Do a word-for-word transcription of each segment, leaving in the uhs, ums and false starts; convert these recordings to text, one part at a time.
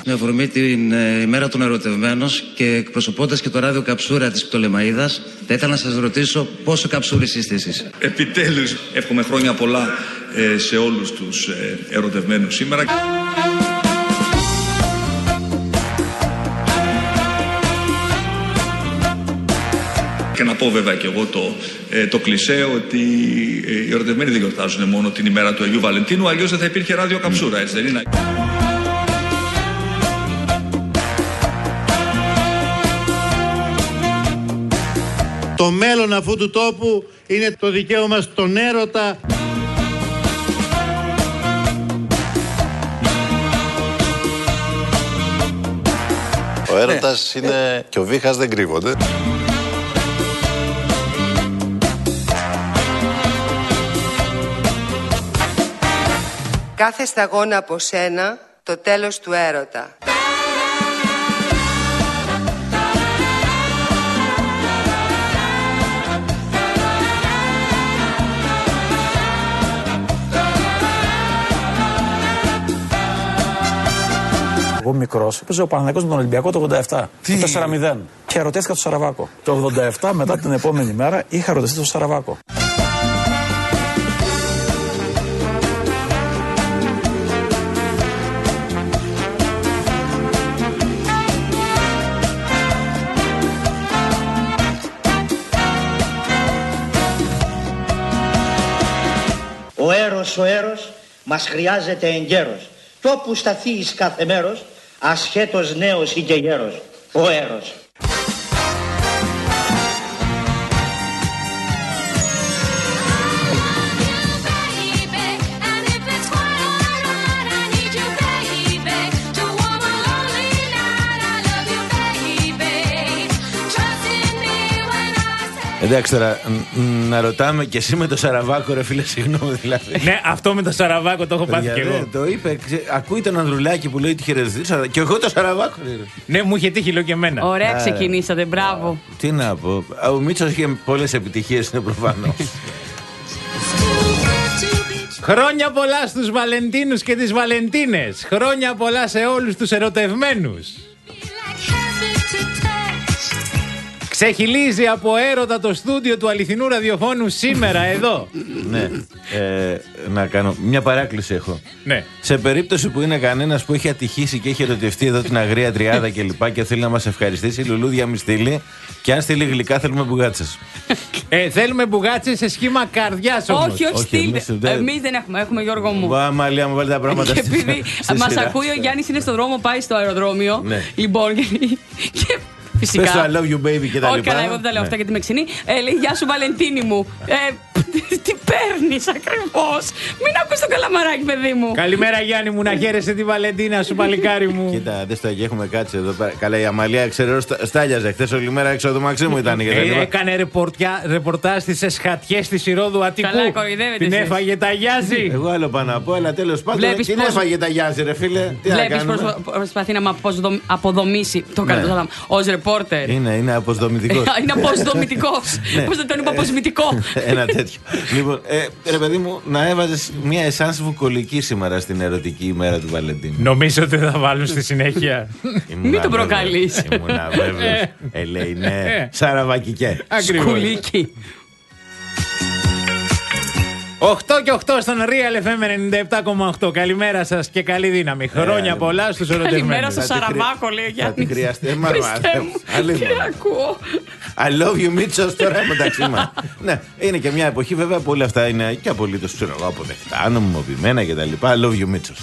Με αφορμή την ε, ημέρα των ερωτευμένων και εκπροσωπώντας και το ράδιο Καψούρα της Πτολεμαΐδας, θα ήθελα να σας ρωτήσω πόσο καψούρης είστε εσείς. Επιτέλους, εύχομαι χρόνια πολλά ε, σε όλους τους ε, ερωτευμένους σήμερα. Και να πω βέβαια και εγώ το, ε, το κλισέ ότι ε, οι ερωτευμένοι δεν γιορτάζουν μόνο την ημέρα του Αγίου Βαλεντίνου, αλλιώς δεν θα υπήρχε ράδιο Καψούρα, έτσι δεν είναι? Το μέλλον αυτού του τόπου είναι το δικαίωμα στον έρωτα. Ο έρωτας ναι. είναι και ο βήχας δεν κρύβονται. Κάθε σταγόνα από σένα, το τέλος του έρωτα. Εγώ μικρός, έπαιζε ο Παναθηναϊκός με τον Ολυμπιακό το ογδόντα επτά. Τι? Το τέσσερα μηδέν. Και ερωτήθηκα στο Σαραβάκο. Το ογδόντα επτά, μετά την επόμενη μέρα, είχα ερωτηθεί στο Σαραβάκο. Ο έρος, ο έρος μας χρειάζεται εγκαίρος. Κι όπου σταθεί εις κάθε μέρος, ασχέτως νέος ή και γέρος, ο έρος. Εντάξει τώρα, να ρωτάμε και εσύ με το Σαραβάκο, ρε φίλε, συγγνώμη δηλαδή. Ναι, αυτό με το Σαραβάκο το έχω πάθει κι εγώ. Το είπε, ξε... ακούει τον Ανδρουλάκη που λέει τη χαιρετιστήσα και εγώ το Σαραβάκο. Ναι, μου είχε τύχει λέω και εμένα. Ωραία, ξεκινήσατε, μπράβο. Τι να πω, ο Μίτσος είχε πολλές επιτυχίες, είναι προφανώς. Χρόνια πολλά στους Βαλεντίνους και τις Βαλεντίνες. Χρόνια πολλά σε όλους τους ερωτευμένους. Ξεχυλίζει από έρωτα το στούντιο του αληθινού ραδιοφώνου σήμερα εδώ. Ναι. Ε, να κάνω μια παράκληση έχω. Ναι. Σε περίπτωση που είναι κανένας που έχει ατυχήσει και έχει ερωτευτεί εδώ την αγρία τριάδα και λοιπά και θέλει να μας ευχαριστήσει, λουλούδια μη στείλει. Και αν στείλει γλυκά θέλουμε μπουγάτσες. Ε, θέλουμε μπουγάτσες σε σχήμα καρδιάς όμως. Όχι, όχι, στείλτε. Εμείς δεν έχουμε, έχουμε Γιώργο μου. Βα, Μαλία μου βάλει τα πράγματα. Και επειδή μας ακούει ο Γιάννης είναι στον δρόμο, πάει στο αεροδρόμιο. Λοιπόν, και φυσικά. Πες το I love you baby και τα λοιπά. Όχι, καλά, εγώ δεν τα λέω αυτά γιατί με ξυνεί. Ε, λέει, γεια σου Βαλεντίνη μου. Ε, τι παίρνεις ακριβώς. Μην ακούς το καλαμαράκι, παιδί μου. Καλημέρα Γιάννη μου, να χαίρεσαι τη Βαλεντίνα σου, παλικάρι μου. Κοίτα, δες το, έχουμε κάτσει εδώ πέρα. Καλά, η Αμαλία ξέρω στάλιαζε. Χθες όλη μέρα έξω από το μαξί μου ήταν. Ε, έκανε ρεπορτάζ στις εσχατιές της Ηρόδου Αττικού. Καλά, κοροϊδεύεται. Την έφαγε τα Γιάζη. Εγώ άλλο πάνω να πω, αλλά τέλος πάντων την έφαγε τα Γιάζη, ρε φίλε. Βλέπεις προσπαθεί να με αποδομήσει το καρτόζαλα ως ρεπόρτερ. Είναι, είναι αποσδομητικός. Είναι αποσδομητικός. Πώς δεν τον είπα αποσμητικό. Ένα τέτοιο. Λοιπόν, ε, ρε παιδί μου, να έβαζες μια εσάνς βουκολική σήμερα στην ερωτική ημέρα του Βαλεντίνου. Νομίζω ότι θα βάλουν στη συνέχεια. Μην το προκαλείς. Ήμουνα βέβαιος. Ε, λέει ναι. Σαραβακικέ. Σκουλίκι. οκτώ και οκτώ στον Real εφ εμ ενενήντα επτά κόμμα οκτώ. Καλημέρα σας και καλή δύναμη. Χρόνια πολλά στους ερωτευμένους. Καλημέρα στο Σαραβάκο, λέει ο Γιάννης. Θα την χρειαστεί, Χριστέ μου, τι ακούω. I love you Μίτσος τώρα μεταξύ μας. Ναι, είναι και μια εποχή βέβαια που όλα αυτά είναι και απολύτως ξέρω εγώ αποδεκτά, νομιμοποιημένα κτλ. I love you Μίτσος.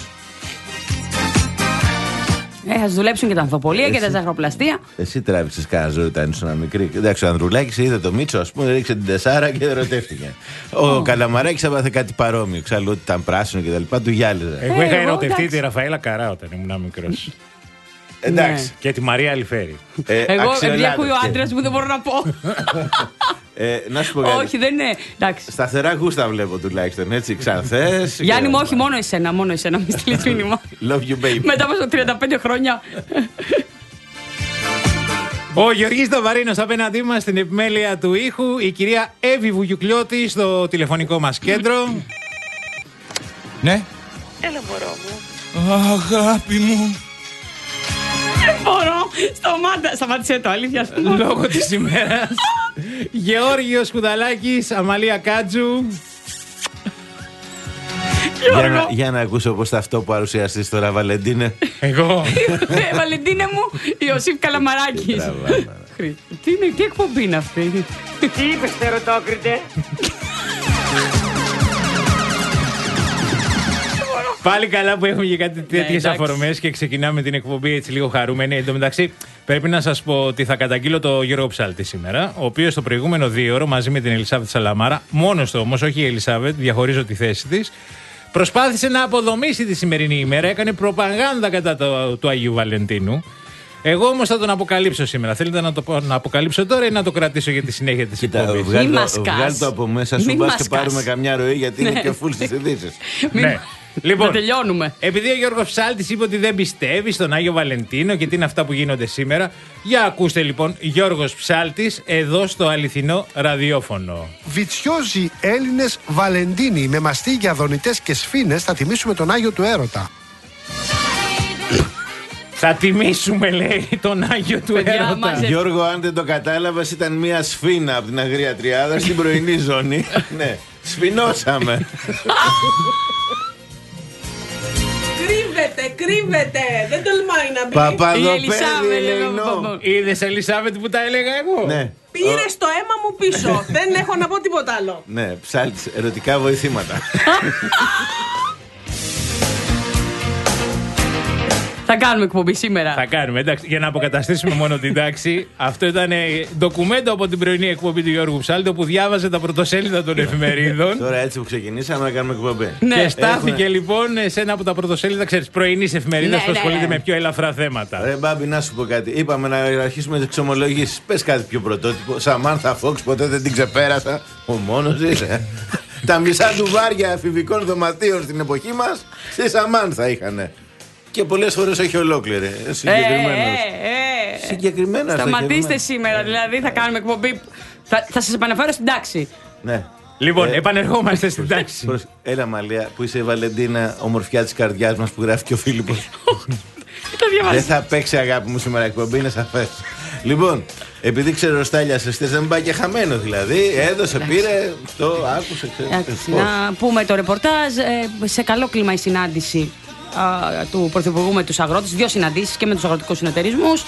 Ε, θα δουλέψουν και τα ανθοπολία και τα ζαχαροπλαστεία. Εσύ τράβηξες κάνα ζωή όταν ήσουν μικρή. Εντάξει, ο Ανδρουλάκης είδε το Μίτσο, ας πούμε, ρίξε την τεσσάρα και ερωτεύτηκε. Ο Καλαμαράκης έπαθε κάτι παρόμοιο. Ξάλλου ότι ήταν πράσινο και τα λοιπά, του γυάλιζε. Εγώ είχα ερωτευτεί τη Ραφαέλα Καρά όταν ήμουν μικρός. Εντάξει. Και τη Μαρία Αλιφέρη. Εγώ, επειδή ακούει ο άντρας μου, δεν μπορώ να πω. Ε, να σου πω κάτι. Όχι, δεν είναι. Εντάξει. Σταθερά γούστα βλέπω τουλάχιστον. Έτσι, ξανθές. Γιάννη μου, όχι μόνο εσένα, μόνο εσένα. Μη στείλεις μήνυμα. Love you, baby. Μετά από τριάντα πέντε χρόνια. Ο Γεωργής Δαβαρίνος απέναντί μας στην επιμέλεια του ήχου. Η κυρία Εύη Βουγιουκλιώτη στο τηλεφωνικό μας κέντρο. Ναι. Έλα, μωρό μου. Αγάπη μου. Δεν μπορώ. Σταμάτα. Σταμάτησε το, αλήθεια. Λόγω της ημέρας. Γεώργιος Κουδαλάκης, Αμαλία Κάτζου. Για να, για να ακούσω πώς θα αυτό παρουσιαστείς τώρα, Βαλεντίνε. Εγώ. Βαλεντίνε μου, Ιωσήφ Καλαμαράκης. Τι είναι, τι εκπομπή είναι αυτή? Τι είπες, Θερωτόκριτε? Πάλι καλά που έχουμε και κάτι τέτοιες ναι, αφορμές και ξεκινάμε την εκπομπή έτσι λίγο χαρούμενοι. Εν τω μεταξύ, πρέπει να σας πω ότι θα καταγγείλω το Γιώργο Ψάλτη σήμερα, ο οποίος το προηγούμενο δύο ώρο μαζί με την Ελισάβετ Σαλαμάρα, μόνος του όμως, όχι η Ελισάβετ, διαχωρίζω τη θέση της, προσπάθησε να αποδομήσει τη σημερινή ημέρα, έκανε προπαγάνδα κατά το, του Αγίου Βαλεντίνου. Εγώ όμως θα τον αποκαλύψω σήμερα. Θέλετε να το να αποκαλύψω τώρα ή να το κρατήσω για τη συνέχεια της εκπομπής? Βγάλει το, βγάλ το από μέσα σου, μπας και πάρουμε καμιά ροή, γιατί είναι και φουλ στις ειδήσεις. Ναι. Λοιπόν, τελειώνουμε. Επειδή ο Γιώργος Ψάλτης είπε ότι δεν πιστεύει στον Άγιο Βαλεντίνο και τι είναι αυτά που γίνονται σήμερα, για ακούστε λοιπόν Γιώργος Ψάλτης εδώ στο αληθινό ραδιόφωνο. Βιτσιόζοι Έλληνες Βαλεντίνοι με μαστίγια, δονητές και σφήνες θα τιμήσουμε τον Άγιο του Έρωτα. Θα τιμήσουμε, λέει, τον Άγιο του Έρωτα. Γιώργο, αν δεν το κατάλαβες, ήταν μια σφήνα από την Αγρία Τριάδα στην πρωινή ζώνη. Ναι, σφινώσαμε. Κρύβεται, κρύβεται. Δεν τολμάει να μπει. Παπαδοπέδι, Ελεηνό. Είδες, Ελισάβετ, που τα έλεγα εγώ? Ναι. Πήρε το αίμα μου πίσω. Δεν έχω να πω τίποτα άλλο. Ναι, Ψάλτης, ερωτικά βοηθήματα. Θα κάνουμε εκπομπή σήμερα. Θα κάνουμε, εντάξει, για να αποκαταστήσουμε μόνο την τάξη. Αυτό ήταν ντοκουμέντο από την πρωινή εκπομπή του Γιώργου Ψάλτη, που διάβαζε τα πρωτοσέλιδα των εφημερίδων. Τώρα έτσι που ξεκινήσαμε να κάνουμε εκπομπή. Ναι. Και στάθηκε Έχουμε... λοιπόν σε ένα από τα πρωτοσέλιδα, ξέρεις, πρωινής εφημερίδας, ναι, που ασχολείται ναι, ναι. με πιο ελαφρά θέματα. Ρε Μπάμπη, να σου πω κάτι. Είπαμε να αρχίσουμε τις εξομολογήσεις. Πες κάτι πιο πρωτότυπο. Σαμάνθα Φόξ, ποτέ δεν την ξεπέρασα. Ο μόνος είσαι. Τα μισά του βάρια εφηβικών δωματίων στην εποχή μας στη Σαμάνθα είχανε. Και πολλές φορές όχι ολόκληρη. Συγκεκριμένος. Ε, ε, ε. Συγκεκριμένα. Σταματήστε σήμερα, δηλαδή θα κάνουμε εκπομπή. Θα, θα σας επαναφέρω στην τάξη. Ναι. Λοιπόν, ε, επανερχόμαστε στην τάξη. Έλα, Μαλία, που είσαι η Βαλεντίνα, ομορφιά της καρδιάς μας, που γράφει και ο Φίλιππος. Δεν θα παίξει, αγάπη μου, σήμερα εκπομπή, είναι σαφές. Λοιπόν, επειδή ξεροστάλιασες, θες να μην πάει και χαμένο δηλαδή. Έδωσε, πήρε, το άκουσε. Να πούμε το ρεπορτάζ. Σε καλό κλίμα η συνάντηση του Πρωθυπουργού με τους αγρότες, δύο συναντήσεις και με τους αγροτικούς συνεταιρισμούς.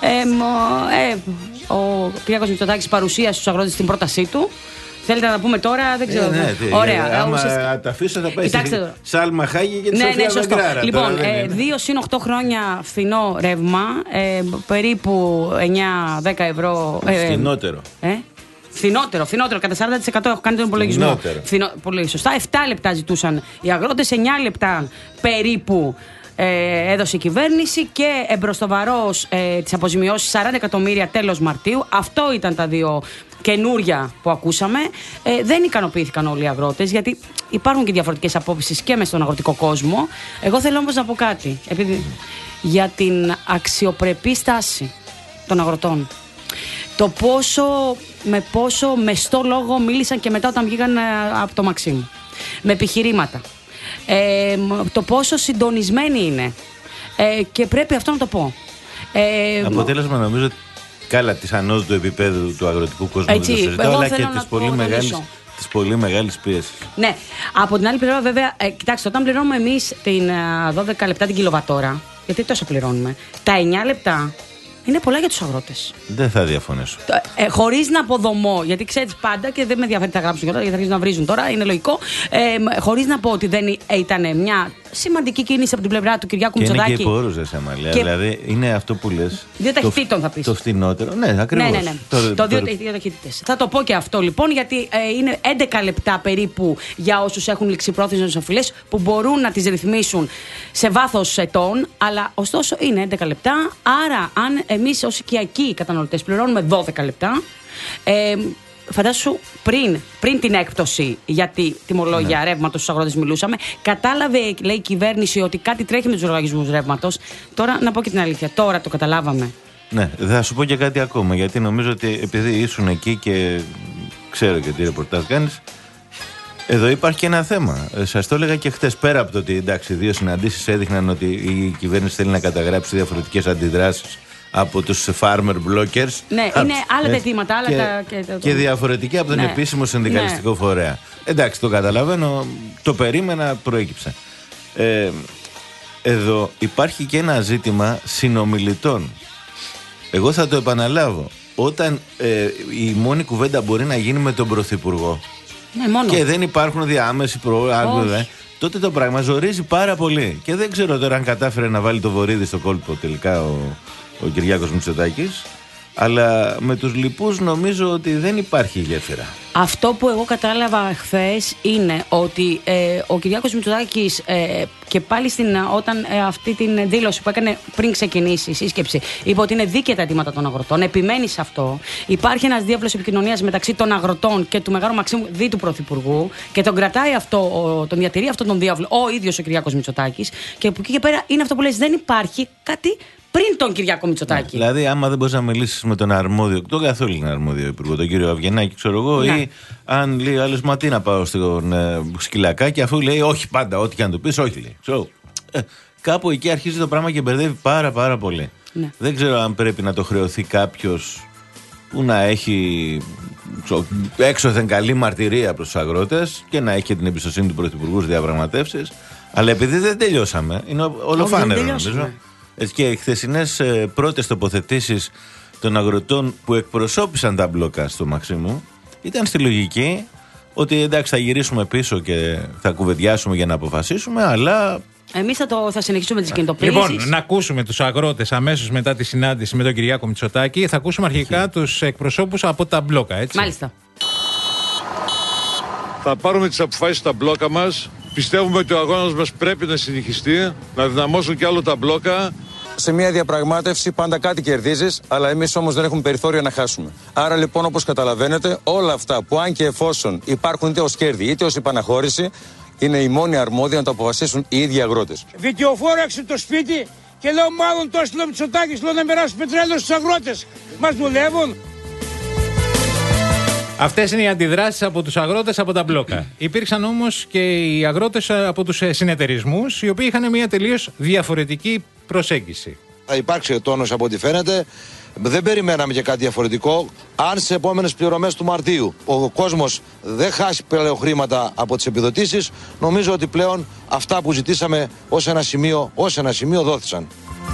Ε, ε, ο Κυριάκος Μητσοτάκης παρουσίασε στους αγρότες την πρότασή του. Θέλετε να τα πούμε τώρα, δεν ξέρω. Ε, ναι, τι, ωραία. Ε, άμα ουσιαστικά... τα αφήσω θα πάει σε Σάλμα Χάγη και τη ναι, Σοφία ναι, Βεγγράρα. Λοιπόν, ε, δύο συν οκτώ χρόνια φθηνό ρεύμα, ε, περίπου εννιά δέκα ευρώ. Ε, Φθηνότερο. Ε, Φθηνότερο, φθηνότερο, κατά σαράντα τοις εκατό έχω κάνει τον υπολογισμό. Φθηνό, πολύ σωστά. επτά λεπτά ζητούσαν οι αγρότες, εννιά λεπτά περίπου ε, έδωσε η κυβέρνηση και εμπροστοβαρός ε, τις αποζημιώσεις σαράντα εκατομμύρια τέλος Μαρτίου. Αυτό ήταν τα δύο καινούρια που ακούσαμε. Ε, δεν ικανοποιήθηκαν όλοι οι αγρότες, γιατί υπάρχουν και διαφορετικές απόψεις και μες στον αγροτικό κόσμο. Εγώ θέλω όμως να πω κάτι, επειδή, για την αξιοπρεπή στάση των αγροτών. Το πόσο, με πόσο μεστό λόγο μίλησαν και μετά όταν βγήκαν από το Μαξίμου. Με επιχειρήματα. Ε, το πόσο συντονισμένοι είναι. Ε, και πρέπει αυτό να το πω. Ε, Αποτέλεσμα νομίζω καλά της ανώδου του επίπεδου του αγροτικού κόσμου. Έτσι, συζητώ, αλλά και της πολύ, μεγάλης, της πολύ μεγάλης πίεσης. Ναι. Από την άλλη πλευρά βέβαια, ε, κοιτάξτε, όταν πληρώνουμε εμείς την δώδεκα λεπτά την κιλοβατόρα, γιατί τόσο πληρώνουμε, τα εννιά λεπτά είναι πολλά για τους αγρότες. Δεν θα διαφωνήσω. Ε, χωρίς να αποδομώ, γιατί ξέρεις πάντα και δεν με ενδιαφέρει τι θα γράψουν γιατί θα αρχίσουν να βρίζουν τώρα, είναι λογικό. Ε, χωρίς να πω ότι δεν ήταν μια σημαντική κίνηση από την πλευρά του Κυριάκου Μητσοτάκη. Είναι και υπόρουζες, Αμαλία. Και... Δηλαδή είναι αυτό που λες. Δύο ταχυτήτων θα πεις. Το φθηνότερο. Ναι, ακριβώς. Ναι, ναι, ναι. Το, το δύο, δύο ταχύτητες. Θα το πω και αυτό λοιπόν, γιατί ε, είναι έντεκα λεπτά περίπου για όσους έχουν ληξιπρόθεσμες οφειλές που μπορούν να τις ρυθμίσουν σε βάθος ετών, αλλά ωστόσο είναι έντεκα λεπτά. Άρα, αν εμείς ως οικιακοί καταναλωτές πληρώνουμε δώδεκα λεπτά. Ε, Φαντάσου πριν, πριν την έκπτωση για τη τιμολόγια ναι. ρεύματος στους αγρότες μιλούσαμε. Κατάλαβε, λέει η κυβέρνηση, ότι κάτι τρέχει με τους λογαριασμούς ρεύματος. Τώρα, να πω και την αλήθεια, τώρα το καταλάβαμε. Ναι, θα σου πω και κάτι ακόμα. Γιατί νομίζω ότι επειδή ήσουν εκεί και ξέρω και τι ρεπορτάζ κάνεις, Εδώ υπάρχει και ένα θέμα. Σας το έλεγα και χτες, πέρα από το ότι εντάξει, δύο συναντήσεις έδειχναν ότι η κυβέρνηση θέλει να καταγράψει διαφορετικές αντιδράσεις από τους farmer blockers. Ναι, Α, είναι άλλα τα ε, αιτήματα, άλλα και, τα. Και, το, και διαφορετική από τον ναι. επίσημο συνδικαλιστικό ναι. φορέα. Εντάξει, το καταλαβαίνω, το περίμενα, προέκυψε. Ε, εδώ υπάρχει και ένα ζήτημα συνομιλητών. Εγώ θα το επαναλάβω. Όταν ε, η μόνη κουβέντα μπορεί να γίνει με τον Πρωθυπουργό, ναι, μόνο. και δεν υπάρχουν διάμεση προάλληλοι, τότε το πράγμα ζορίζει πάρα πολύ. Και δεν ξέρω τώρα αν κατάφερε να βάλει το βορίδι στο κόλπο τελικά ο, ο Κυριάκος Μητσοτάκης. Αλλά με τους λοιπούς νομίζω ότι δεν υπάρχει γέφυρα. Αυτό που εγώ κατάλαβα χθες είναι ότι ε, ο Κυριάκος Μητσοτάκης ε, και πάλι στην, όταν ε, αυτή την δήλωση που έκανε πριν ξεκινήσει η σύσκεψη είπε ότι είναι δίκαια τα αιτήματα των αγροτών, επιμένει σε αυτό. Υπάρχει ένας διάβλος επικοινωνίας μεταξύ των αγροτών και του Μεγάλου Μαξίμου δι του Πρωθυπουργού και τον κρατάει αυτό, ο, τον διατηρεί αυτόν τον διάβλο ο ίδιος ο Κυριάκος Μητσοτάκης. Και από εκεί και πέρα είναι αυτό που λες, δεν υπάρχει κάτι πριν τον Κυριάκο Μητσοτάκη. Ναι, δηλαδή, άμα δεν μπορείς να μιλήσεις με τον αρμόδιο, τον καθόλου είναι αρμόδιο υπουργό, τον κύριο Αυγενάκη, ξέρω εγώ, ναι. ή αν λέει άλλο, μα τι να πάω στον ε, σκυλακάκι, αφού λέει όχι πάντα, ό,τι και αν το πεις, όχι λέει. So, ε, κάπου εκεί αρχίζει το πράγμα και μπερδεύει πάρα πάρα πολύ. Ναι. Δεν ξέρω αν πρέπει να το χρεωθεί κάποιος που να έχει έξωθεν καλή μαρτυρία προς τους αγρότες και να έχει και την εμπιστοσύνη του Πρωθυπουργού στις διαπραγματεύσεις. Αλλά επειδή δεν τελειώσαμε, είναι ολοφάνερο νομίζω. Έτσι και οι χθεσινές ε, πρώτες τοποθετήσεις των αγροτών που εκπροσώπησαν τα μπλόκα στο Μαξίμου ήταν στη λογική ότι εντάξει, θα γυρίσουμε πίσω και θα κουβεντιάσουμε για να αποφασίσουμε, αλλά εμείς θα, το, θα συνεχίσουμε τις κινητοποιήσεις. Λοιπόν, να ακούσουμε τους αγρότες αμέσως μετά τη συνάντηση με τον Κυριάκο Μητσοτάκη. Θα ακούσουμε αρχικά τους εκπροσώπους από τα μπλόκα, έτσι. Μάλιστα. Θα πάρουμε τις αποφάσεις στα μπλόκα μας. Πιστεύουμε ότι ο αγώνας μας πρέπει να συνεχιστεί, να δυναμώσουν κι άλλο τα μπλόκα. Σε μια διαπραγμάτευση πάντα κάτι κερδίζεις, αλλά εμείς όμως δεν έχουμε περιθώριο να χάσουμε. Άρα λοιπόν, όπως καταλαβαίνετε, όλα αυτά που αν και εφόσον υπάρχουν είτε ως κέρδη είτε ως υπαναχώρηση, είναι η μόνη αρμόδια να το αποφασίσουν οι ίδιοι αγρότες. Δικαιοφόρο έξω το σπίτι και λέω μάλλον το έστειλε ο Μητσοτάκης, λέω να περάσει πετρέλαιο στους αγρότες. Μας δουλεύουν. Αυτές είναι οι αντιδράσεις από τους αγρότες από τα μπλόκα. Υπήρξαν όμως και οι αγρότες από τους συνεταιρισμούς, οι οποίοι είχαν μια τελείως διαφορετική προσέγγιση. Θα υπάρξει τόνος από ό,τι φαίνεται. Δεν περιμέναμε και κάτι διαφορετικό. Αν σε επόμενες πληρωμές του Μαρτίου ο κόσμος δεν χάσει πλέον χρήματα από τις επιδοτήσεις, νομίζω ότι πλέον αυτά που ζητήσαμε ως ένα σημείο, ως ένα σημείο δόθησαν.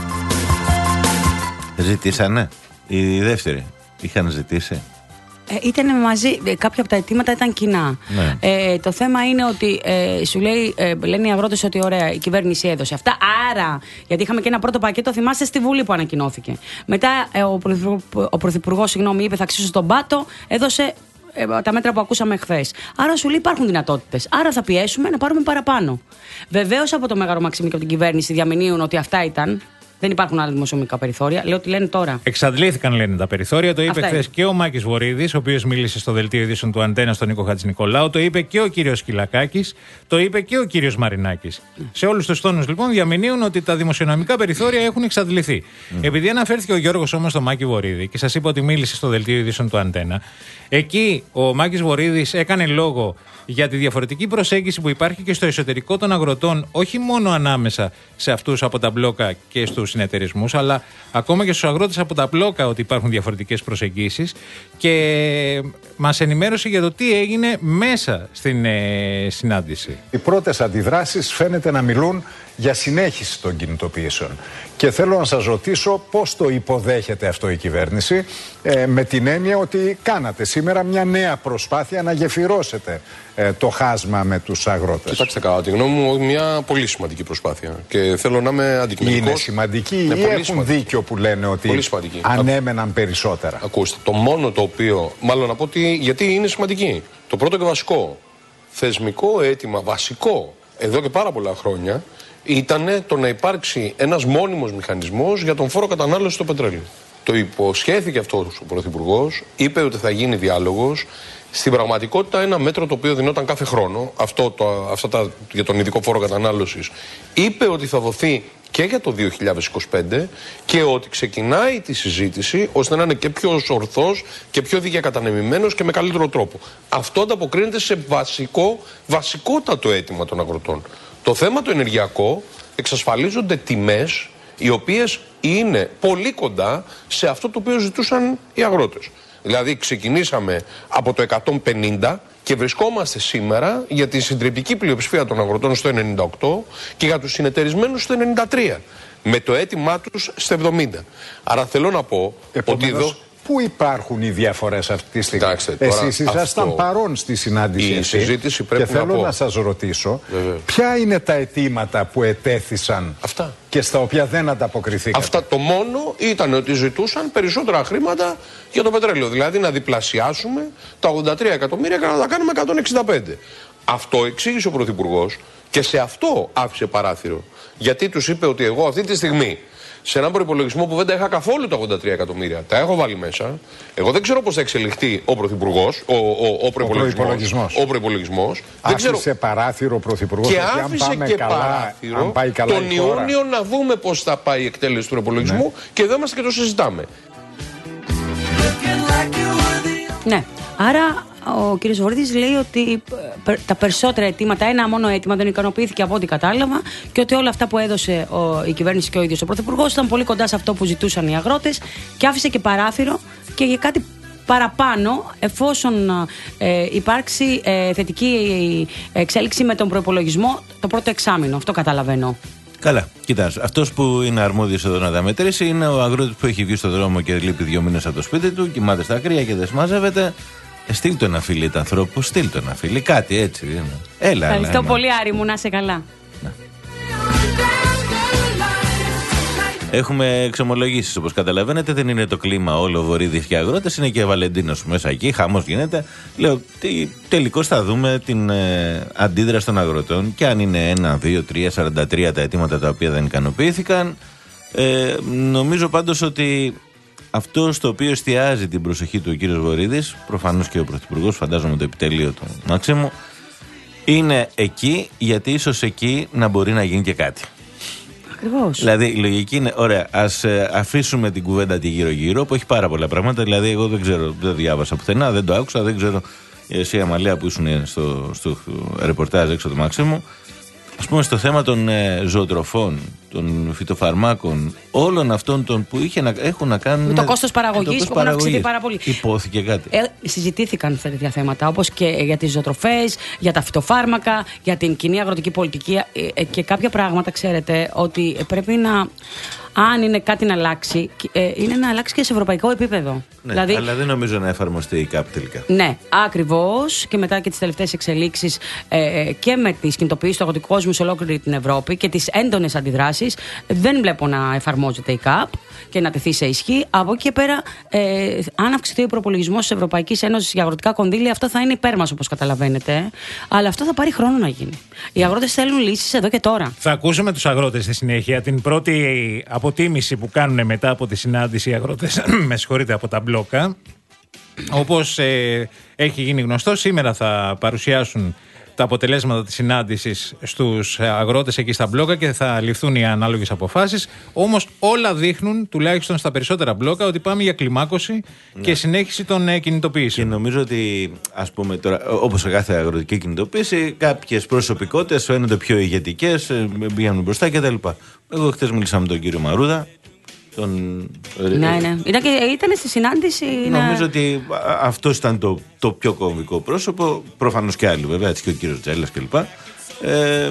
Ζητήσανε. Οι δεύτεροι είχαν ζητήσει. Ε, ήταν μαζί, κάποια από τα αιτήματα ήταν κοινά. Ναι. Ε, το θέμα είναι ότι ε, σου λέει, ε, λένε οι αγρότες ότι ωραία, η κυβέρνηση έδωσε αυτά. Άρα, γιατί είχαμε και ένα πρώτο πακέτο, θυμάστε, στη Βουλή που ανακοινώθηκε. Μετά ε, ο, πρωθυπουργός, ο Πρωθυπουργός, συγγνώμη, είπε θα αξίσω στον πάτο, έδωσε ε, τα μέτρα που ακούσαμε χθες. Άρα σου λέει υπάρχουν δυνατότητες. Άρα θα πιέσουμε να πάρουμε παραπάνω. Βεβαίως από το Μέγαρο Μαξίμου και από την κυβέρνηση διαμηνύουν ότι αυτά ήταν. Δεν υπάρχουν άλλα δημοσιονομικά περιθώρια. Λέω τι λένε τώρα. Εξαντλήθηκαν, λένε, τα περιθώρια. Το είπε χθες και ο Μάκης Βορίδης, ο οποίος μίλησε στο δελτίο ειδήσεων του Αντένα στον Νίκο Χατζηνικολάου. Το είπε και ο κύριος Σκυλακάκης. Το είπε και ο κύριος Μαρινάκης. Mm. Σε όλους τους τόνους λοιπόν διαμηνύουν ότι τα δημοσιονομικά περιθώρια έχουν εξαντληθεί. Mm. Επειδή αναφέρθηκε ο Γιώργος όμως στο Μάκη Βορίδη και σας είπα ότι μίλησε στο δελτίο ειδήσεων του Αντένα, εκεί ο Μάκης Βορίδης έκανε λόγο για τη διαφορετική προσέγγιση που υπάρχει και στο εσωτερικό των αγροτών, όχι μόνο ανάμεσα σε αυτούς από τα μπλόκα και στους συνεταιρισμούς, αλλά ακόμα και στους αγρότες από τα μπλόκα, ότι υπάρχουν διαφορετικές προσεγγίσεις, και μας ενημέρωσε για το τι έγινε μέσα στην ε, συνάντηση. Οι πρώτες αντιδράσεις φαίνεται να μιλούν για συνέχιση των κινητοποιήσεων. Και θέλω να σας ρωτήσω πώς το υποδέχεται αυτό η κυβέρνηση, ε, με την έννοια ότι κάνατε σήμερα μια νέα προσπάθεια να γεφυρώσετε ε, το χάσμα με τους αγρότες. Κοιτάξτε, κατά τη γνώμη μου, μια πολύ σημαντική προσπάθεια. Και θέλω να είμαι αντικειμενικός. Είναι σημαντική ή έχουν σημαντική. Δίκιο που λένε ότι ανέμεναν περισσότερα? Ακούστε, το μόνο το οποίο, μάλλον να πω ότι, γιατί είναι σημαντική. Το πρώτο και βασικό θεσμικό αίτημα, βασικό, εδώ και πάρα πολλά χρόνια, ήταν το να υπάρξει ένας μόνιμος μηχανισμός για τον φόρο κατανάλωση στο πετρέλαιο. Το υποσχέθηκε αυτό ο Πρωθυπουργός, είπε ότι θα γίνει διάλογος. Στην πραγματικότητα, ένα μέτρο το οποίο δινόταν κάθε χρόνο, αυτό το, αυτά τα, για τον ειδικό φόρο κατανάλωσης, είπε ότι θα δοθεί και για το δύο χιλιάδες είκοσι πέντε και ότι ξεκινάει τη συζήτηση ώστε να είναι και πιο ορθός και πιο διακατανεμημένος και με καλύτερο τρόπο. Αυτό ανταποκρίνεται σε βασικό, βασικότατο αίτημα των αγροτών. Το θέμα το ενεργειακό, εξασφαλίζονται τιμές οι οποίες είναι πολύ κοντά σε αυτό το οποίο ζητούσαν οι αγρότες. Δηλαδή ξεκινήσαμε από το εκατόν πενήντα και βρισκόμαστε σήμερα για τη συντριπτική πλειοψηφία των αγροτών στο ενενήντα οκτώ και για τους συνεταιρισμένους στο ενενήντα τρία. Με το αίτημά τους στο εβδομήντα. Άρα θέλω να πω Επομένως, ότι εδώ... Πού υπάρχουν οι διαφορές αυτή τη στιγμή? Εσείς ήσασταν παρόν στη συνάντηση η αυτή συζήτηση πρέπει και θέλω να, πω. να σας ρωτήσω Βεβαίως. ποια είναι τα αιτήματα που ετέθησαν Αυτά. και στα οποία δεν ανταποκριθήκατε. Αυτά το μόνο ήταν ότι ζητούσαν περισσότερα χρήματα για το πετρέλαιο. Δηλαδή να διπλασιάσουμε τα ογδόντα τρία εκατομμύρια και να τα κάνουμε εκατόν εξήντα πέντε. Αυτό εξήγησε ο Πρωθυπουργός και σε αυτό άφησε παράθυρο. Γιατί τους είπε ότι εγώ αυτή τη στιγμή, σε έναν προϋπολογισμό που δεν τα είχα καθόλου τα ογδόντα τρία εκατομμύρια, τα έχω βάλει μέσα. Εγώ δεν ξέρω πώς θα εξελιχθεί ο Πρωθυπουργός, ο, ο, ο προϋπολογισμός. Ο προϋπολογισμός. Άφησε ξέρω... παράθυρο ο Πρωθυπουργός. Και ότι άφησε αν πάμε και καλά, παράθυρο αν πάει καλά τον Ιούνιο να δούμε πώς θα πάει η εκτέλεση του προϋπολογισμού, ναι. Και εδώ είμαστε και το συζητάμε. Ναι. Άρα ο κ. Βορύδης λέει ότι τα περισσότερα αιτήματα, ένα μόνο αίτημα δεν ικανοποιήθηκε από ό,τι κατάλαβα και ότι όλα αυτά που έδωσε ο, η κυβέρνηση και ο ίδιος ο Πρωθυπουργός ήταν πολύ κοντά σε αυτό που ζητούσαν οι αγρότες και άφησε και παράθυρο και για κάτι παραπάνω εφόσον ε, υπάρξει ε, θετική εξέλιξη με τον προϋπολογισμό το πρώτο εξάμηνο. Αυτό καταλαβαίνω. Καλά, κοιτάξτε. Αυτός που είναι αρμόδιος εδώ να τα μετρήσει είναι ο αγρότης που έχει βγει στον δρόμο και λείπει δύο μήνες από το σπίτι του, κοιμάται στα κρύα και δεν συμμαζεύεται. Ε, στείλ το ένα φίλι του ανθρώπου, στείλ το ένα φίλι, κάτι έτσι. Είναι. Έλα, Ευχαριστώ έλα, πολύ, Άρη μου, να είσαι καλά. Να. Έχουμε εξομολογήσεις όπως καταλαβαίνετε. Δεν είναι το κλίμα όλο Βορύδης και αγρότες, είναι και Βαλεντίνος μέσα εκεί. Χαμός γίνεται. Λέω, τι, τελικώς θα δούμε την ε, αντίδραση των αγροτών και αν είναι ένα, δύο, τρία, σαράντα τρία τα αιτήματα τα οποία δεν ικανοποιήθηκαν. Ε, νομίζω πάντως ότι αυτό στο οποίο εστιάζει την προσοχή του ο κύριος Βορύδης, προφανώς και ο Πρωθυπουργός, φαντάζομαι το επιτελείο του Μάξιμου, είναι εκεί γιατί ίσως εκεί να μπορεί να γίνει και κάτι. Ακριβώς. Δηλαδή η λογική είναι, ωραία, ας ε, αφήσουμε την κουβέντα τη γύρω-γύρω που έχει πάρα πολλά πράγματα. Δηλαδή, εγώ δεν ξέρω, δεν διάβασα πουθενά, δεν το άκουσα, δεν ξέρω. Εσύ, Αμαλία, που ήσουν στο, στο ρεπορτάζ έξω του Μάξιμου, ας πούμε στο θέμα των ε, ζωοτροφών, των φυτοφαρμάκων, όλων αυτών των που είχε να, έχουν να κάνουν με το κόστος παραγωγής που έχουν αυξηθεί πάρα πολύ. Υπόθηκε κάτι. Ε, συζητήθηκαν τέτοια θέματα, όπως και για τις ζωοτροφές, για τα φυτοφάρμακα, για την κοινή αγροτική πολιτική ε, ε, και κάποια πράγματα, ξέρετε, ότι πρέπει να. Αν είναι κάτι να αλλάξει, ε, είναι να αλλάξει και σε ευρωπαϊκό επίπεδο. Ναι, δηλαδή, αλλά δεν νομίζω να εφαρμοστεί η ΚΑΠ τελικά. Ναι, ακριβώς. Και μετά και τις τελευταίες εξελίξεις ε, και με τις κινητοποιήσεις του αγροτικού κόσμου σε ολόκληρη την Ευρώπη και τις έντονες αντιδράσεις, δεν βλέπω να εφαρμόζεται η ΚΑΠ και να τεθεί σε ισχύ. Από εκεί και πέρα, ε, αν αυξηθεί ο προπολογισμός της Ευρωπαϊκής Ένωσης για αγροτικά κονδύλια, αυτό θα είναι υπέρ μας, όπως καταλαβαίνετε. Αλλά αυτό θα πάρει χρόνο να γίνει. Οι αγρότες θέλουν λύσεις εδώ και τώρα. Θα ακούσουμε τους αγρότες στη συνέχεια. Την πρώτη αποτίμηση που κάνουν μετά από τη συνάντηση οι αγρότες, με συγχωρείτε, από τα μπλόκα. Όπως ε, έχει γίνει γνωστό, σήμερα θα παρουσιάσουν τα αποτελέσματα της συνάντησης στους αγρότες εκεί στα μπλόκα και θα ληφθούν οι ανάλογες αποφάσεις. Όμως όλα δείχνουν, τουλάχιστον στα περισσότερα μπλόκα, ότι πάμε για κλιμάκωση, ναι, και συνέχιση των ε, κινητοποιήσεων. Και νομίζω ότι, ας πούμε τώρα, όπως σε κάθε αγροτική κινητοποίηση, κάποιες προσωπικότητες φαίνονται πιο ηγετικές, μπήκαν μπροστά κτλ. Εγώ χτες μίλησα με τον κύριο Μαρούδα. Τον... Ναι, ναι. Ήταν, και, ήταν στη συνάντηση. Νομίζω να... ότι αυτό ήταν το, το πιο κομβικό πρόσωπο. Προφανώς και άλλοι, βέβαια, έτσι και ο κύριος Τζέλας κλπ. Ε,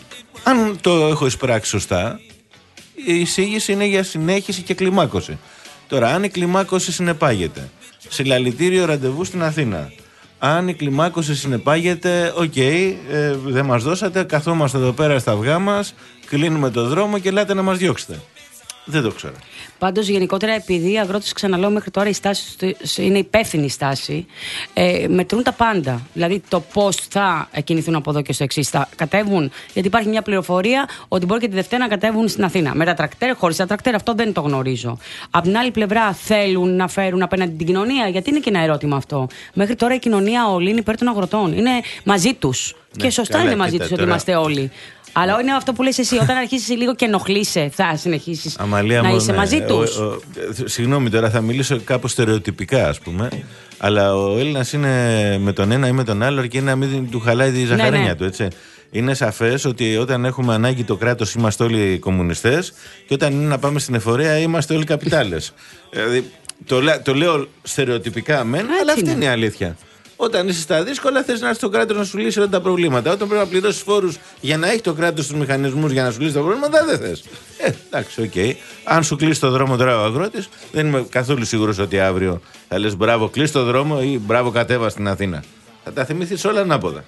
αν το έχω εισπράξει σωστά, η εισήγηση είναι για συνέχιση και κλιμάκωση. Τώρα, αν η κλιμάκωση συνεπάγεται συλλαλητήριο ραντεβού στην Αθήνα, αν η κλιμάκωση συνεπάγεται, οκ, okay, ε, δεν μας δώσατε, καθόμαστε εδώ πέρα στα αυγά μας, κλείνουμε το δρόμο και λέτε να μας διώξετε. Δεν το ξέρω. Πάντως, γενικότερα, επειδή οι αγρότες, ξαναλέω, μέχρι τώρα η στάση τους είναι υπεύθυνη στάση, ε, μετρούν τα πάντα. Δηλαδή, το πώς θα κινηθούν από εδώ και στο εξής. Θα κατέβουν, γιατί υπάρχει μια πληροφορία ότι μπορεί και τη Δευτέρα να κατέβουν στην Αθήνα. Με τα τρακτέρ, χωρίς τα τρακτέρ, αυτό δεν το γνωρίζω. Απ' την άλλη πλευρά, θέλουν να φέρουν απέναντι την κοινωνία, γιατί είναι και ένα ερώτημα αυτό. Μέχρι τώρα η κοινωνία όλη είναι υπέρ των αγροτών. Είναι μαζί τους. Ναι, και σωστά καλά, είναι μαζί τους ότι είμαστε όλοι. Αλλά είναι αυτό που λες εσύ, όταν αρχίσεις λίγο και ενοχλείσαι, θα συνεχίσεις Αμαλία, να μόνο, είσαι ναι. μαζί τους. Ο, ο, συγγνώμη τώρα, θα μιλήσω κάπως στερεοτυπικά, ας πούμε. Αλλά ο Έλληνας είναι με τον ένα ή με τον άλλο, αρκεί να μην του χαλάει τη ζαχαρένια ναι, ναι. του, έτσι. Είναι σαφές ότι όταν έχουμε ανάγκη το κράτος είμαστε όλοι κομμουνιστές και όταν είναι να πάμε στην εφορία είμαστε όλοι καπιτάλες. Δηλαδή, το, το λέω στερεοτυπικά μεν, αλλά αυτή είναι η αλήθεια. Όταν είσαι στα δύσκολα, θες να έρθει το κράτος να σου λύσει όλα τα προβλήματα. Όταν πρέπει να πληρώσεις φόρους για να έχει το κράτος τους μηχανισμούς για να σου λύσει τα προβλήματα, δεν θες. Ε, εντάξει, οκ. Okay. Αν σου κλείσει το δρόμο τώρα ο αγρότης, δεν είμαι καθόλου σίγουρος ότι αύριο θα λες μπράβο, κλείσει το δρόμο ή μπράβο, κατέβα στην Αθήνα. Θα τα θυμηθείς όλα ανάποδα.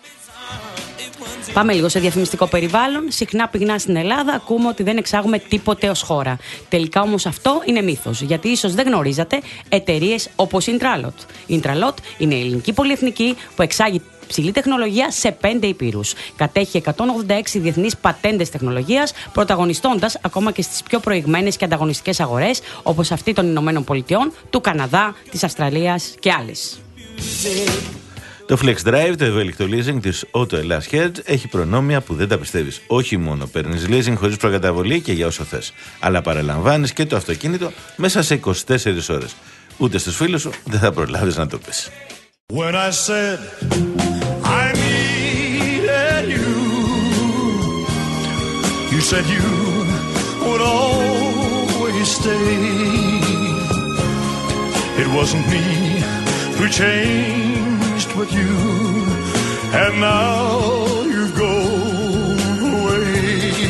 Πάμε λίγο σε διαφημιστικό περιβάλλον. Συχνά πυκνά στην Ελλάδα ακούμε ότι δεν εξάγουμε τίποτε ως χώρα. Τελικά όμως αυτό είναι μύθος. Γιατί ίσως δεν γνωρίζατε εταιρείες όπως η Intralot. Η Intralot είναι η ελληνική πολυεθνική που εξάγει ψηλή τεχνολογία σε πέντε υπήρους. Κατέχει εκατόν ογδόντα έξι διεθνείς πατέντες τεχνολογίας, πρωταγωνιστώντας ακόμα και στις πιο προηγμένες και ανταγωνιστικές αγορές, όπως αυτή των Ηνωμένων Πολιτειών, του Καναδά, της Αυστραλίας και άλλες. Το Flex Drive, το ευέλικτο leasing της Auto Hellas Hedge, έχει προνόμια που δεν τα πιστεύεις. Όχι μόνο παίρνεις leasing χωρίς προκαταβολή και για όσο θες, αλλά παραλαμβάνεις και το αυτοκίνητο μέσα σε είκοσι τέσσερις ώρες. Ούτε στους φίλους σου δεν θα προλάβεις να το πεις. When I said I needed you, you said you would always stay. It wasn't me who changed with you, and now you've gone away.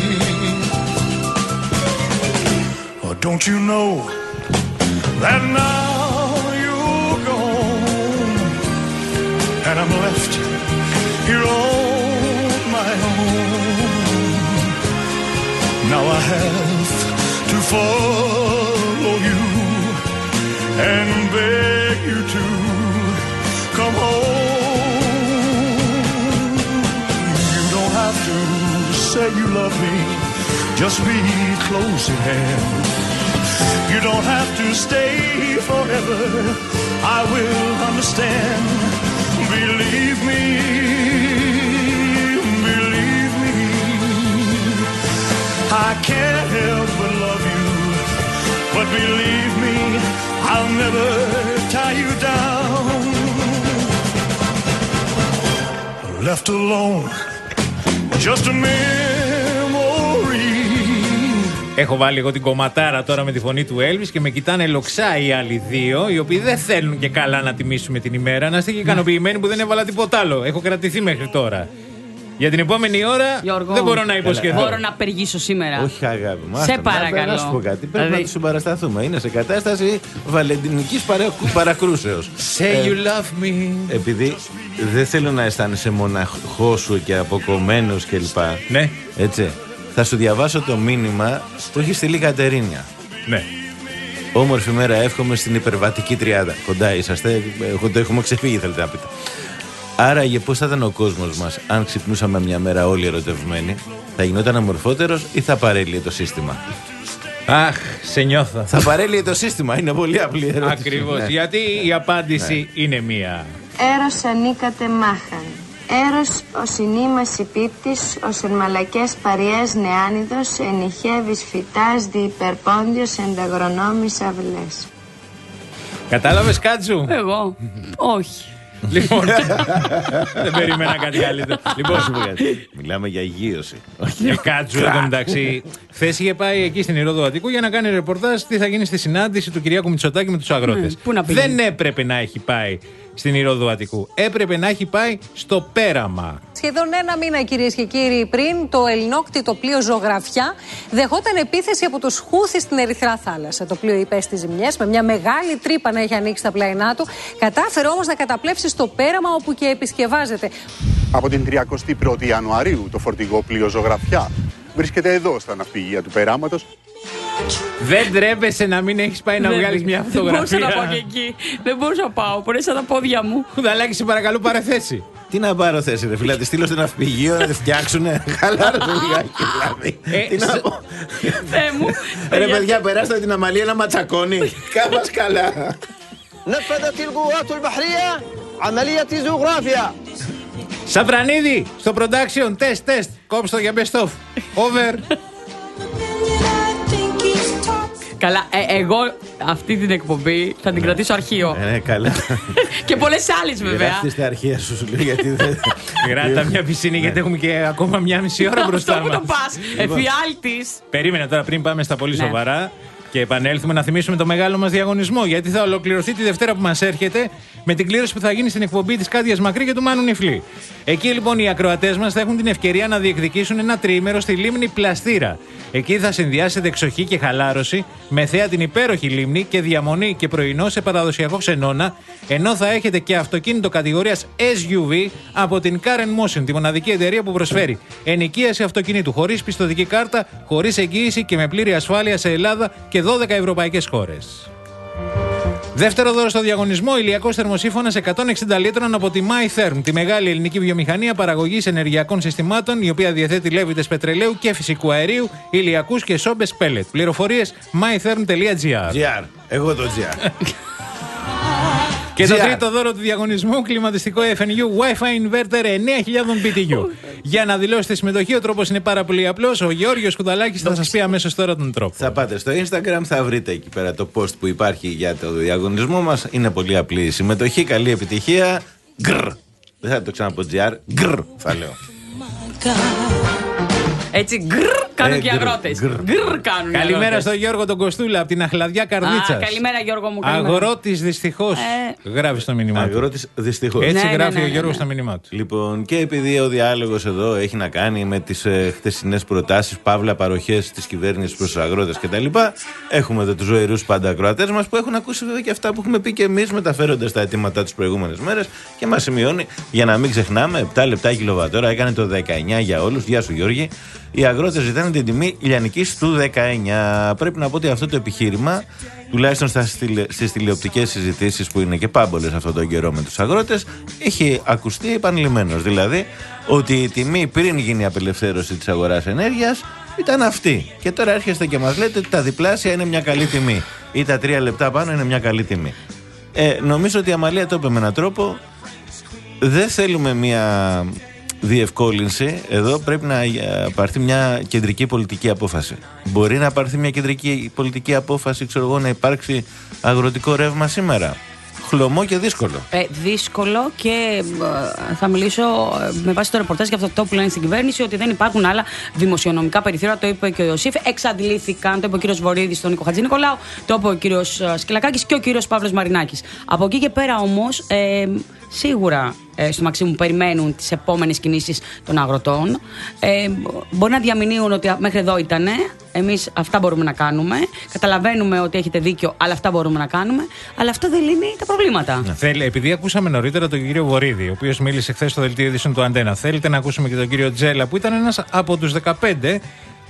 Oh, don't you know that now you're gone, and I'm left here on my own. Now I have to follow you and beg you to come home. You don't have to say you love me, just be close at hand. You don't have to stay forever, I will understand. Believe me, believe me, I can't help but love you, but believe me, I'll never tie you down. Left alone, just a memory. Έχω βάλει εγώ την κομματάρα τώρα με τη φωνή του Elvis και με κοιτάνε λοξά οι άλλοι δύο, οι οποίοι δεν θέλουν και καλά να τιμήσουμε την ημέρα. Να είστε και ικανοποιημένοι που δεν έβαλα τίποτα άλλο. Έχω κρατηθεί μέχρι τώρα. Για την επόμενη ώρα Γιώργο, δεν μπορώ να υποσχεθώ. Μπορώ να απεργήσω σήμερα. Όχι, αγάπη μου. Σε παρακαλώ. Να σου πω κάτι. Πρέπει δηλαδή... να του συμπαρασταθούμε. Είναι σε κατάσταση βαλεντινικής παρα... παρακρούσεως. Say you love me. Επειδή δεν θέλω να αισθάνεσαι μοναχό σου και αποκομμένος κλπ. Ναι. Έτσι. Θα σου διαβάσω το μήνυμα που έχει στείλει η Κατερίνια. Ναι. Όμορφη μέρα, εύχομαι στην υπερβατική τριάδα. Κοντά είσαστε, το έχουμε ξεφύγει, θέλετε να πείτε. Άραγε πώς θα ήταν ο κόσμος μας αν ξυπνούσαμε μια μέρα όλοι ερωτευμένοι? Θα γινόταν αμορφότερος ή θα παρέλυε το σύστημα? Αχ, σε νιώθω. Θα παρέλυε το σύστημα, είναι πολύ απλή ερώτηση. Ακριβώς, ναι. γιατί η απάντηση ναι. είναι μία. Έρος ανήκατε μάχαν. Έρος ο συνήμας υπήπτης, ως εν μαλακές παριές νεάνιδος, ενηχεύεις φυτάς, διυπερπόντιος ενταγρονόμης αυλές. Κατάλαβες, Κάτσου? Εγώ, όχι. Λοιπόν, δεν περίμενα κάτι καλύτερο. Λοιπόν, μιλάμε για υγείωση. Ε, Κάτσου, εδώ μεταξύ, χθες είχε πάει εκεί στην Ηρόδο Αττικού για να κάνει ρεπορτάζ τι θα γίνει στη συνάντηση του Κυριάκου Μητσοτάκη με τους αγρότες. Mm, δεν έπρεπε να έχει πάει στην Ηρόδο Αττικού. Έπρεπε να έχει πάει στο Πέραμα. Σχεδόν ένα μήνα, κυρίες και κύριοι, πριν το ελληνόκτητο πλοίο Ζωγραφιά δεχόταν επίθεση από τους Χούθι στην Ερυθρά Θάλασσα. Το πλοίο υπέστη ζημιές, με μια μεγάλη τρύπα να έχει ανοίξει τα πλαϊνά του. Κατάφερε όμως να καταπλέψει στο Πέραμα, όπου και επισκευάζεται. Από την τριακοστή πρώτη Ιανουαρίου το φορτηγό πλοίο Ζωγραφιά βρίσκεται εδώ στα ναυπηγεία του Περάματος. Δεν τρέπεσαι να μην έχεις πάει να βγάλεις μια φωτογραφία? Δεν μπορούσα να πάω και εκεί. Δεν μπορούσα να πάω. Πορέσα τα πόδια μου. Κουδαλάκι, σε παρακαλώ, πάρε θέση. Τι να πάρω θέση, ρε φίλε, τη στείλω στο ναυπηγείο να τη φτιάξουνε. Χαλάρα το λιγάκι, δηλαδή. Τι να πω. Θεέ μου. Ρε παιδιά, περάστε την Αμαλία να ματσακώνει. Κάπας καλά. نفذت القوات البحرية عملية زوغرافيا Σαπρανίδη, στο production, τεστ, τεστ. Κόψτε το για best of. Over. Καλά, ε, εγώ αυτή την εκπομπή θα την κρατήσω αρχείο. Ναι, καλά. Και πολλές άλλες βέβαια. Γράφτε στα αρχεία σου, σου λέω, γιατί δεν. Γράτα μια πισίνη, γιατί έχουμε και ακόμα μια μισή ώρα μπροστά μας. Αυτό που το πας, εφιάλτης. Περίμενε τώρα πριν πάμε στα πολύ σοβαρά και επανέλθουμε να θυμίσουμε το μεγάλο μας διαγωνισμό. Γιατί θα ολοκληρωθεί τη Δευτέρα που μας έρχεται με την κλήρωση που θα γίνει στην εκπομπή της Κάντιας Μακρύ και του Μάνου Νιφλή. Εκεί λοιπόν οι ακροατές μας θα έχουν την ευκαιρία να διεκδικήσουν ένα τριήμερο στη λίμνη Πλαστήρα. Εκεί θα συνδυάσετε εξοχή και χαλάρωση με θέα την υπέροχη λίμνη και διαμονή και πρωινό σε παραδοσιακό ξενώνα, ενώ θα έχετε και αυτοκίνητο κατηγορίας ες γιου βι από την Karen Motion, τη μοναδική εταιρεία που προσφέρει ενοικίαση αυτοκινήτου χωρίς πιστωτική κάρτα, χωρίς εγγύηση και με πλήρη ασφάλεια σε Ελλάδα και δώδεκα ευρωπαϊκές χώρες. Δεύτερο δώρο στο διαγωνισμό, ηλιακός θερμοσύφωνας εκατόν εξήντα λίτρων από τη MyTherm, τη μεγάλη ελληνική βιομηχανία παραγωγής ενεργειακών συστημάτων, η οποία διαθέτει λέβητες πετρελαίου και φυσικού αερίου, ηλιακούς και σόμπες πέλετ. Πληροφορίες mytherm τελεία gr. Gr. Εγώ το Gr. Και το τρίτο δώρο του διαγωνισμού, κλιματιστικό εφ εν γιου Wi-Fi Inverter εννέα χιλιάδες μπι τι γιου. Για να δηλώσετε συμμετοχή, ο τρόπος είναι πάρα πολύ απλός. Ο Γεώργιος Κουταλάκης θα σας πει αμέσως τώρα τον τρόπο. Θα πάτε στο Instagram, θα βρείτε εκεί πέρα το post που υπάρχει για το διαγωνισμό μας. Είναι πολύ απλή η συμμετοχή, καλή επιτυχία. Γκρ. Δεν θα το ξαναπώ Gr. Γκρ θα λέω. Έτσι γκρ κάνουν ε, και οι αγρότες. Γκρ κάνουν. Καλημέρα στον Γιώργο τον Κοστούλα από την Αχλαδιά Καρδίτσας. Καλημέρα Γιώργο μου. Καλημέρα. Αγρότης δυστυχώς. Ε... Γράφει στο μήνυμά του. Αγρότης δυστυχώς. Έτσι ναι, γράφει ναι, ναι, ο Γιώργος ναι, ναι. στο μήνυμά του. Λοιπόν, και επειδή ο διάλογος εδώ έχει να κάνει με τις ε, χτεσινές προτάσεις, παύλα παροχές της κυβέρνησης προς τους αγρότες κτλ., έχουμε εδώ τους ζωηρούς πάντα ακροατές μας που έχουν ακούσει βέβαια και αυτά που έχουμε πει και εμείς μεταφέροντας τα αιτήματά τις προηγούμενες μέρες και μας σημειώνει για να μην ξεχνάμε επτά λεπτά κιλοβατόρα έκανε το δεκαεννιά για όλους. Γεια σου Γιώργη. Οι αγρότες ζητάνε την τιμή λιανικής του δεκαεννιά. Πρέπει να πω ότι αυτό το επιχείρημα, τουλάχιστον στις τηλεοπτικές συζητήσεις που είναι και πάμπολες αυτόν τον καιρό με τους αγρότες, έχει ακουστεί επανειλημμένος. Δηλαδή ότι η τιμή πριν γίνει η απελευθέρωση της αγοράς ενέργειας ήταν αυτή. Και τώρα έρχεστε και μας λέτε ότι τα διπλάσια είναι μια καλή τιμή ή τα τρία λεπτά πάνω είναι μια καλή τιμή. Ε, νομίζω ότι η Αμαλία το είπε με έναν τρόπο. Δεν θέλουμε μια διευκόλυνση. Εδώ πρέπει να πάρθει μια κεντρική πολιτική απόφαση. Μπορεί να πάρθει μια κεντρική πολιτική απόφαση, ξέρω εγώ, να υπάρξει αγροτικό ρεύμα σήμερα. Χλωμό και δύσκολο. Ε, δύσκολο και ε, θα μιλήσω ε, με βάση το ρεπορτάζ για αυτό που λένε στην κυβέρνηση, ότι δεν υπάρχουν άλλα δημοσιονομικά περιθώρια. Το είπε και ο Ιωσήφ. Εξαντλήθηκαν. Το είπε ο κύριος Βορίδης στον Νίκο Χατζηνικολάου. Το είπε ο κύριος Σκυλακάκης και ο κύριος Παύλος Μαρινάκης. Από εκεί και πέρα όμως, ε, σίγουρα ε, στο Μαξίμου περιμένουν τις επόμενες κινήσεις των αγροτών. Ε, μπορεί να διαμηνύουν ότι μέχρι εδώ ήτανε. Εμείς αυτά μπορούμε να κάνουμε. Καταλαβαίνουμε ότι έχετε δίκιο, αλλά αυτά μπορούμε να κάνουμε. Αλλά αυτό δεν λύνει τα προβλήματα. Θέλει, επειδή ακούσαμε νωρίτερα τον κύριο Βορίδη, ο οποίος μίλησε χθες στο δελτίο ειδήσεων του Αντένα, θέλετε να ακούσουμε και τον κύριο Τζέλα, που ήταν ένας από τους δεκαπέντε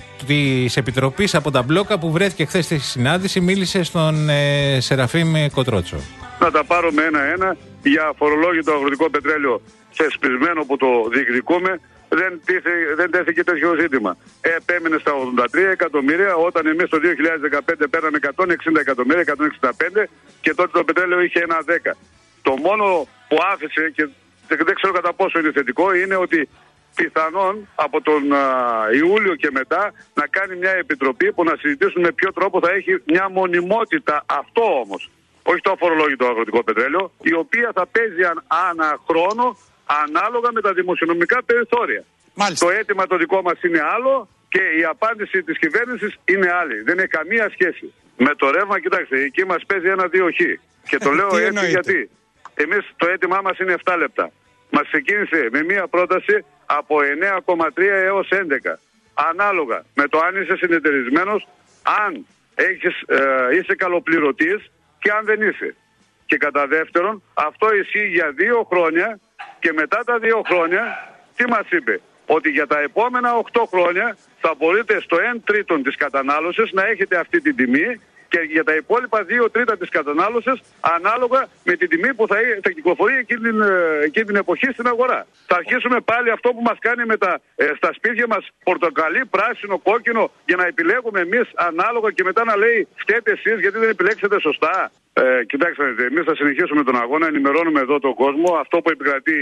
της Επιτροπής από τα μπλόκα που βρέθηκε χθες στη συνάντηση, μίλησε στον ε, Σεραφείμ Κοτρότσο. Να τα πάρουμε ένα-ένα για φορολόγητο αγροτικό πετρέλαιο θεσπισμένο που το διεκδικούμε. Δεν, τίθε, δεν τέθηκε τέτοιο ζήτημα. Ε, επέμεινε στα ογδόντα τρία εκατομμύρια, όταν εμείς το δύο χιλιάδες δεκαπέντε πέραμε εκατόν εξήντα εκατομμύρια, εκατόν εξήντα πέντε, και τότε το πετρέλαιο είχε ένα δέκα. Το μόνο που άφησε, και δεν ξέρω κατά πόσο είναι θετικό, είναι ότι πιθανόν από τον α, Ιούλιο και μετά να κάνει μια επιτροπή που να συζητήσουν με ποιο τρόπο θα έχει μια μονιμότητα. Αυτό όμως, όχι το αφορολόγητο αγροτικό πετρέλαιο, η οποία θα παίζει αν, ανά χρόνο ανάλογα με τα δημοσιονομικά περιθώρια. Μάλιστα. Το αίτημα το δικό μας είναι άλλο και η απάντηση της κυβέρνησης είναι άλλη. Δεν έχει καμία σχέση. Με το ρεύμα, κοιτάξτε, εκεί μας παίζει ένα δύο χ. Και το λέω έτσι γιατί εμείς το αίτημά μας είναι επτά λεπτά. Μας ξεκίνησε με μία πρόταση από εννέα κόμμα τρία έως έντεκα. Ανάλογα με το αν είσαι συνεταιρισμένος, αν έχεις, ε, είσαι καλοπληρωτής και αν δεν είσαι. Και κατά δεύτερον, αυτό ισχύει για δύο χρόνια. Και μετά τα δύο χρόνια, τι μας είπε? Ότι για τα επόμενα οκτώ χρόνια θα μπορείτε στο ένα τρίτο της κατανάλωσης να έχετε αυτή την τιμή και για τα υπόλοιπα δύο τρίτα της κατανάλωσης ανάλογα με την τιμή που θα, θα κυκλοφορεί εκείνη την, εκείνη την εποχή στην αγορά. Θα αρχίσουμε πάλι αυτό που μας κάνει με τα, ε, στα σπίτια μας πορτοκαλί, πράσινο, κόκκινο για να επιλέγουμε εμείς ανάλογα και μετά να λέει φταίτε εσείς γιατί δεν επιλέξετε σωστά. Ε, κοιτάξτε, εμείς θα συνεχίσουμε τον αγώνα, ενημερώνουμε εδώ τον κόσμο. Αυτό που επικρατεί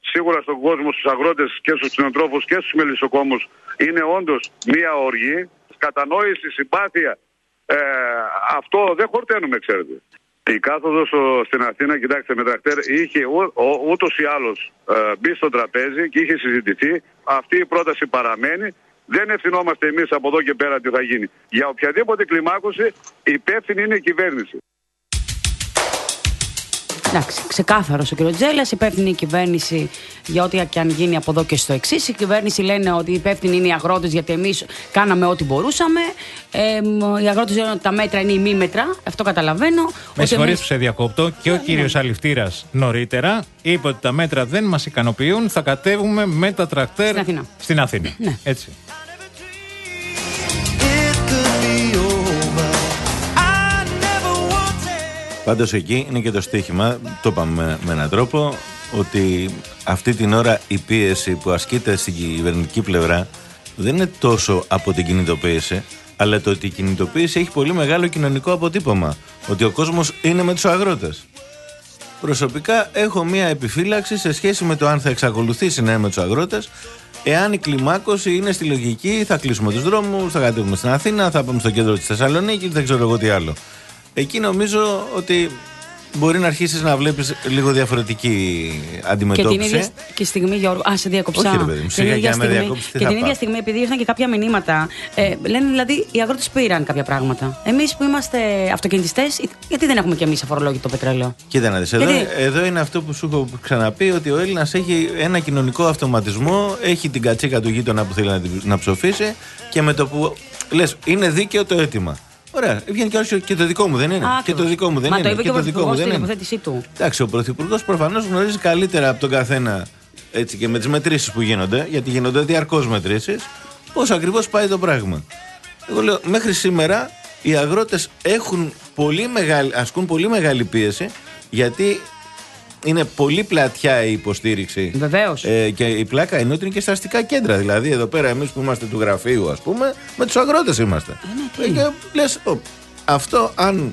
σίγουρα στον κόσμο, στους αγρότες και στους κτηνοτρόφους και στους μελισσοκόμους είναι όντως μία οργή. Κατανόηση, συμπάθεια. Ε, αυτό δεν χορταίνουμε, ξέρετε. Η κάθοδος στην Αθήνα, κοιτάξτε, με τρακτέρ είχε ού, ού, ούτως ή άλλως ε, μπει στο τραπέζι και είχε συζητηθεί. Αυτή η πρόταση παραμένει. Δεν ευθυνόμαστε εμείς από εδώ και πέρα τι θα γίνει. Για οποιαδήποτε κλιμάκωση υπεύθυνη είναι η κυβέρνηση. Εντάξει, ξεκάθαρο ο κ. Τζέλας, υπεύθυνη η κυβέρνηση για ό,τι και αν γίνει από εδώ και στο εξής. Η κυβέρνηση λένε ότι υπεύθυνοι είναι οι αγρότες γιατί εμείς κάναμε ό,τι μπορούσαμε. Ε, οι αγρότες λένε ότι τα μέτρα είναι ημίμετρα. Αυτό καταλαβαίνω. Με συγχωρείτε εμείς... που σε διακόπτω. Και ο κύριος Αληφτήρας νωρίτερα είπε ότι τα μέτρα δεν μας ικανοποιούν. Θα κατέβουμε με τα τρακτέρ στην Αθήνα. Στην Αθήνα. Ναι. Έτσι. Πάντως εκεί είναι και το στοίχημα, το είπαμε με, με έναν τρόπο, ότι αυτή την ώρα η πίεση που ασκείται στην κυβερνητική πλευρά δεν είναι τόσο από την κινητοποίηση, αλλά το ότι η κινητοποίηση έχει πολύ μεγάλο κοινωνικό αποτύπωμα. Ότι ο κόσμος είναι με τους αγρότες. Προσωπικά έχω μία επιφύλαξη σε σχέση με το αν θα εξακολουθήσει να είναι με τους αγρότες. Εάν η κλιμάκωση είναι στη λογική, θα κλείσουμε τους δρόμους, θα κατέβουμε στην Αθήνα, θα πάμε στο κέντρο της Θεσσαλονίκης, δεν ξέρω εγώ τι άλλο. Εκεί νομίζω ότι μπορεί να αρχίσεις να βλέπεις λίγο διαφορετική αντιμετώπιση. Και την ίδια και στιγμή, Γιώργο. Α, σε διακοψά. Όχι, ρε παιδί μου, σιγά και με διακόψεις, τι και θα την ίδια πάω. στιγμή, επειδή ήρθαν και κάποια μηνύματα, ε, λένε δηλαδή οι αγρότες πήραν κάποια πράγματα. Εμείς που είμαστε αυτοκινητιστές, γιατί δεν έχουμε κι εμείς αφορολόγητο πετρέλαιο. Κοίτα να δεις, εδώ, Γιατί... εδώ είναι αυτό που σου έχω ξαναπεί, ότι ο Έλληνας έχει ένα κοινωνικό αυτοματισμό, έχει την κατσίκα του γείτονα που θέλει να, να ψοφήσει και με το που λες είναι δίκαιο το αίτημα. Ωραία, βγαίνει και, άλλο, και το δικό μου δεν είναι. Α, και το δικό μου δεν Μα είναι. το είπε και, και ο Πρωθυπουργός στην είναι. τοποθέτησή του. Εντάξει, ο Πρωθυπουργός προφανώς γνωρίζει καλύτερα από τον καθένα, έτσι, και με τις μετρήσεις που γίνονται, γιατί γίνονται διαρκώς μετρήσεις, πώς ακριβώς πάει το πράγμα. Εγώ λέω, μέχρι σήμερα οι αγρότες έχουν πολύ μεγάλη, ασκούν πολύ μεγάλη πίεση, γιατί είναι πολύ πλατιά η υποστήριξη. Βεβαίως. Ε, και η πλάκα είναι ότι είναι και στα αστικά κέντρα. Δηλαδή, εδώ πέρα εμείς που είμαστε του γραφείου, ας πούμε, με τους αγρότες είμαστε. Ε, ναι, και λες, ο, αυτό αν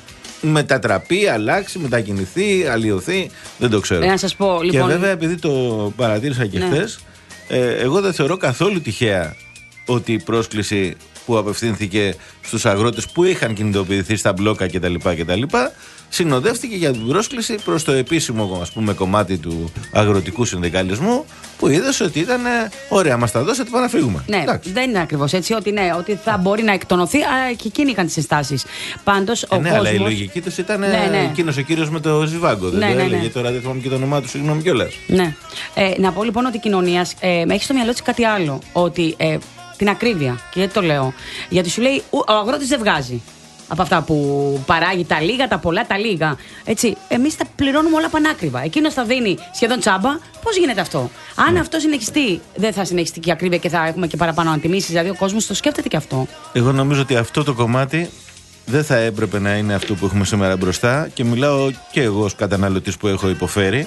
μετατραπεί, αλλάξει, μετακινηθεί, αλλοιωθεί, δεν το ξέρω. Ε, να σας πω, λοιπόν... Και βέβαια, επειδή το παρατήρησα και ναι. χθες, ε, εγώ δεν θεωρώ καθόλου τυχαία ότι η πρόσκληση που απευθύνθηκε στους αγρότες που είχαν κινητοποιηθεί στα μπλόκα κτλ. κτλ συνοδεύτηκε για την πρόσκληση προς το επίσημο, ας πούμε, κομμάτι του αγροτικού συνδικαλισμού, που είδες ότι ήταν ωραία, μας τα δώσετε, πάμε να φύγουμε. Ναι, εντάξει. δεν είναι ακριβώς έτσι, ότι, ναι, ότι θα μπορεί να εκτονωθεί, αλλά και εκείνοι είχαν τις ενστάσεις. Πάντως, Ε, ο ναι, κόσμος... αλλά η λογική τους ήταν ναι, ναι. εκείνος ο κύριος με το ζιβάγκο. Δεν Ναι, το ναι, έλεγε ναι. τώρα, δεν θυμάμαι και το όνομά του, συγγνώμη κιόλας. Ναι. Ε, να πω λοιπόν ότι η κοινωνία ε, έχει στο μυαλό της κάτι άλλο. Ότι ε, την ακρίβεια. Και γιατί το λέω. Γιατί σου λέει ο αγρότης δεν βγάζει από αυτά που παράγει τα λίγα, τα πολλά, τα λίγα. Έτσι, εμείς τα πληρώνουμε όλα πανάκριβα. Εκείνος θα δίνει σχεδόν τσάμπα. Πώς γίνεται αυτό? Αν Ναι. αυτό συνεχιστεί, δεν θα συνεχιστεί και η ακρίβεια και θα έχουμε και παραπάνω αντιμήσεις. Δηλαδή, ο κόσμος το σκέφτεται και αυτό. Εγώ νομίζω ότι αυτό το κομμάτι δεν θα έπρεπε να είναι αυτό που έχουμε σήμερα μπροστά, και μιλάω και εγώ ως καταναλωτής που έχω υποφέρει.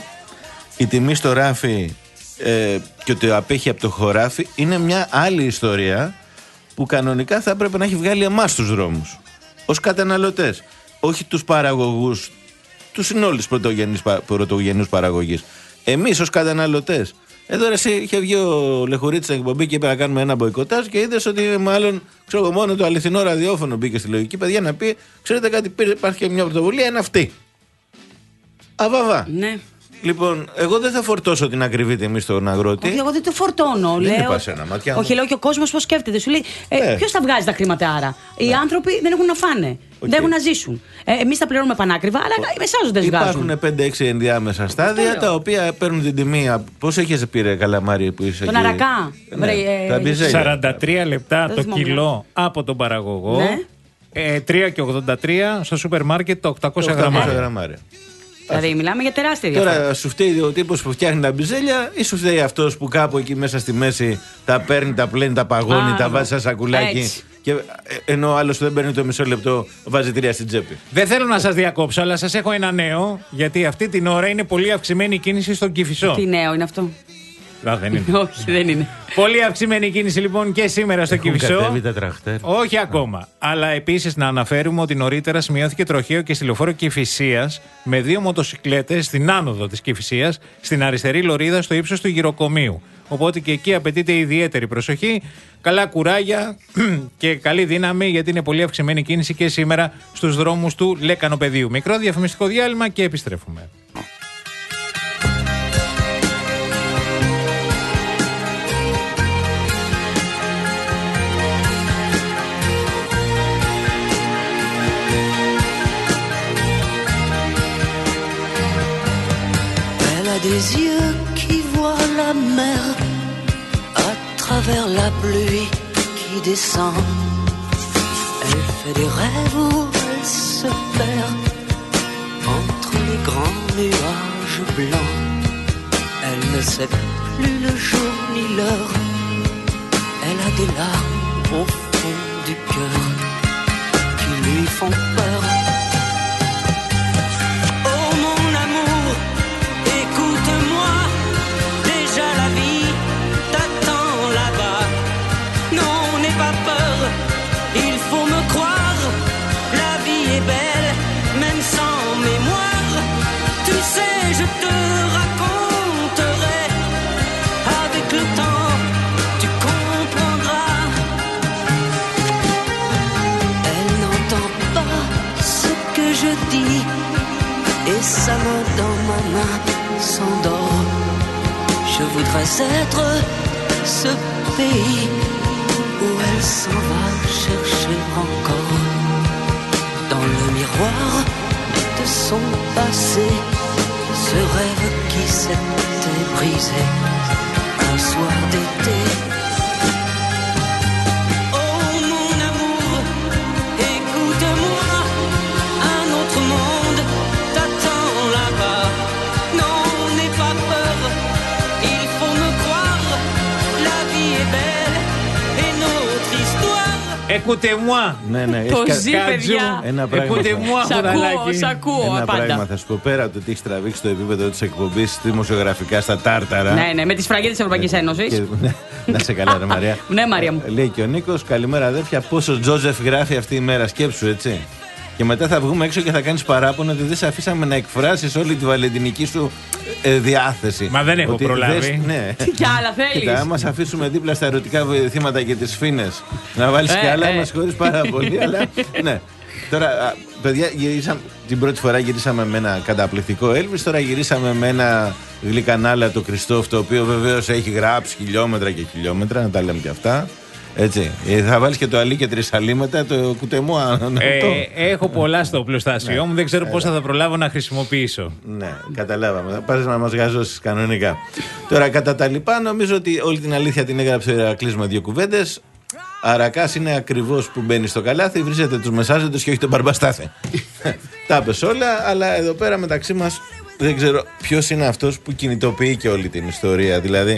Η τιμή στο ράφι ε, και ότι απέχει από το χωράφι είναι μια άλλη ιστορία που κανονικά θα έπρεπε να έχει βγάλει εμάς στους δρόμους ως καταναλωτές, όχι τους παραγωγούς, τους συνόλους πρωτογενούς παραγωγής. Εμείς ως καταναλωτές. Εδώ ρε, εσύ, είχε βγει ο Λεχουρίτης στην εκπομπή και είπε να κάνουμε ένα μποϊκοτάζ και είδες ότι μάλλον, ξέρω, μόνο το αληθινό ραδιόφωνο μπήκε στη λογική, παιδιά, να πει, ξέρετε κάτι, υπάρχει και μια πρωτοβουλία, είναι αυτή. Αβαβά. Ναι. Λοιπόν, εγώ δεν θα φορτώσω την ακριβή τιμή στον αγρότη. Όχι, εγώ δεν το φορτώνω. Δεν λέω... είπα σε ένα μάτια. Όχι, λέω και ο κόσμος πώς σκέφτεται. Σου λέει, ε, Ε. ποιος θα βγάζει τα χρήματα άρα? Οι άνθρωποι δεν έχουν να φάνε. Δεν έχουν να ζήσουν. Ε, εμείς τα πληρώνουμε πανάκριβα, αλλά οι μεσάζοντες βγάζουν. Υπάρχουν πέντε έξι ενδιάμεσα στάδια τα οποία παίρνουν την τιμή. Πώς έχεις πει, ρε Καλαμάρη, που είσαι? Τον εκεί? αρακά. Ναι, ε, τα μπιζέλια. σαράντα τρία λεπτά Δεν το θυμάμαι. κιλό από τον παραγωγό. Ναι. Ε, τρία και ογδόντα τρία στο σούπερ μάρκετ το οκτακόσια οκτακόσια γραμμάρια. γραμμάρια. Δηλαδή, μιλάμε για τεράστια διαφορά. Τώρα σου φταίει ο τύπος που φτιάχνει τα μπιζέλια, ή σου φταίει αυτός που κάπου εκεί μέσα στη μέση τα παίρνει, τα πλένει, τα παγώνει, Α, τα βάζει σαν σακουλάκι. έτσι. Και, ε, ενώ ο άλλος που δεν παίρνει το μισό λεπτό βάζει τρία στην τσέπη. Δεν θέλω να σας διακόψω, αλλά σας έχω ένα νέο, γιατί αυτή την ώρα είναι πολύ αυξημένη η κίνηση στον Κηφισό. Τι νέο είναι αυτό? Α, δεν είναι. Όχι, δεν είναι. Πολύ αυξημένη κίνηση λοιπόν και σήμερα στο Κηφισό. Κατέβει τα τραχτέρ. Όχι ακόμα. Αλλά επίσης να αναφέρουμε ότι νωρίτερα σημειώθηκε τροχαίο και στη λεωφόρο Κηφισίας με δύο μοτοσικλέτες στην άνοδο της Κηφισίας, στην αριστερή λωρίδα στο ύψος του γυροκομείου. Οπότε και εκεί απαιτείται ιδιαίτερη προσοχή. Καλά κουράγια και καλή δύναμη, γιατί είναι πολύ αυξημένη κίνηση και σήμερα στους δρόμους του Λέκανο-Πεδίου. Μικρό διαφημιστικό διάλειμμα και επιστρέφουμε. Des yeux qui voient la mer à travers la pluie qui descend. Elle fait des rêves où elle se perd entre les grands nuages blancs. Elle ne sait plus le jour ni l'heure. Elle a des larmes au fond du cœur qui lui font peur. Et sa main dans ma main s'endort. Je voudrais être ce pays où elle s'en va chercher encore. Dans le miroir de son passé, ce rêve qui s'était brisé un soir d'été. Écoutez-moi. Ναι, ναι. Το ζει, παιδιά. Ένα πράγμα. Σ' ακούω, σ' ακούω Ένα πάντα. πράγμα θα σου πω, πέρα το ότι έχει τραβήξει το επίπεδο της εκπομπής δημοσιογραφικά στα τάρταρα. Ναι, ναι, με τη σφραγίδα της Ευρωπαϊκής Ένωσης. Να σε καλά, ρε Μαρία. Ναι, Μαρία μου. Λέει και ο Νίκος, καλημέρα αδέρφια. Πόσο Τζόζεφ γράφει αυτή η μέρα, σκέψου έτσι. Και μετά θα βγούμε έξω και θα κάνεις παράπονο ότι δεν σε αφήσαμε να εκφράσεις όλη τη βαλεντινική σου ε, διάθεση. Μα δεν έχω ότι προλάβει. Δες, ναι. Τι κι άλλα θέλεις. Κοίτα, άμα σε αφήσουμε δίπλα στα ερωτικά βοηθήματα και τις φίνες να βάλεις Ε, κι άλλα, ε. μας χωρίς πάρα πολύ. Αλλά ναι. Τώρα, α, παιδιά, γυρίσαμε, την πρώτη φορά γυρίσαμε με ένα καταπληκτικό Έλβις. Τώρα γυρίσαμε με ένα γλυκανάλα το Κριστόφ, το οποίο βεβαίως έχει γράψει χιλιόμετρα και χιλιόμετρα, να τα λέμε και αυτά. Έτσι. Ε, θα βάλεις και το αλί και τρισαλί μετά το κουτεμού. Ε, έχω πολλά στο οπλοστάσιό μου, δεν ξέρω πόσα θα προλάβω να χρησιμοποιήσω. Ναι, καταλάβαμε. Θα πάρεις να μας γαζώσεις κανονικά. Τώρα, κατά τα λοιπά, νομίζω ότι όλη την αλήθεια την έγραψε ο Ηρακλής με δύο κουβέντες. Αρακάς είναι ακριβώς που μπαίνει στο καλάθι, βρίζετε τους μεσάζοντες και όχι τον Μπαρμπαστάθη. Τα πες όλα, αλλά εδώ πέρα μεταξύ μας δεν ξέρω ποιος είναι αυτός που κινητοποιεί και όλη την ιστορία. Δηλαδή,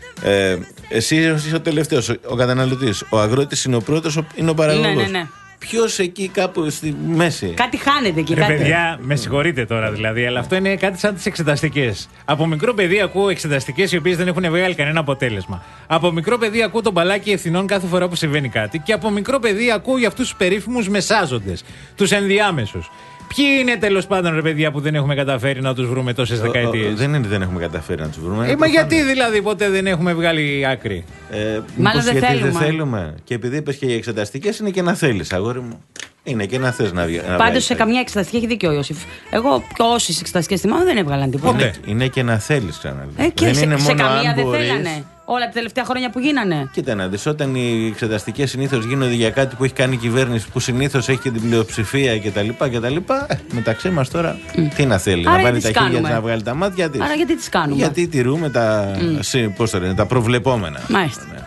ε, εσύ είσαι ο τελευταίος, ο καταναλωτής. Ο αγρότης είναι ο πρώτος, είναι ο παραγωγός. Ναι, ναι, ναι. Ποιος εκεί κάπου στη μέση. Κάτι χάνεται εκεί. Ρε Κάτι... παιδιά, με συγχωρείτε τώρα δηλαδή, αλλά αυτό είναι κάτι σαν τις εξεταστικές. Από μικρό παιδί ακούω εξεταστικές οι οποίες δεν έχουν βγάλει κανένα αποτέλεσμα. Από μικρό παιδί ακούω τον μπαλάκι ευθυνών κάθε φορά που συμβαίνει κάτι. Και από μικρό παιδί ακούω για αυτούς τους περίφημους μεσάζοντες, τους ενδιάμεσους. Ποιοι είναι τέλος πάντων, ρε παιδιά, που δεν έχουμε καταφέρει να τους βρούμε τόσες δεκαετίες. Δεν είναι ότι δεν έχουμε καταφέρει να τους βρούμε. Ε, μα γιατί δηλαδή ποτέ δεν έχουμε βγάλει άκρη. Ε, Μάλλον δεν γιατί θέλουμε. δεν θέλουμε. Και επειδή είπες και οι εξεταστικές, είναι και να θέλεις, αγόρι μου. Είναι και να θες να βγει. Πάντως σε καμιά εξεταστική έχει δίκιο ο Ιώσιφ. Εγώ όσες εξεταστικές θυμάμαι δεν έβγαλαν τίποτα. Είναι, είναι και να θέλεις, ξαναλέω. Ε, και δεν σε, είναι σε μόνο καμία αν δεν μπορείς. θέλανε. Όλα τα τελευταία χρόνια που γίνανε. Κοίτα να δεις, όταν οι εξεταστικές συνήθως γίνονται για κάτι που έχει κάνει η κυβέρνηση, που συνήθως έχει και την πλειοψηφία κτλ. κτλ ε, μεταξύ μας τώρα, mm. τι να θέλει, Άρα να βάλει γιατί τα τις χέρια της, κάνουμε. να βγάλει τα μάτια της. Άρα γιατί τις κάνουμε. Γιατί τηρούμε τα, Mm. συ, πώς το λένε, τα προβλεπόμενα. Μάλιστα. Ναι.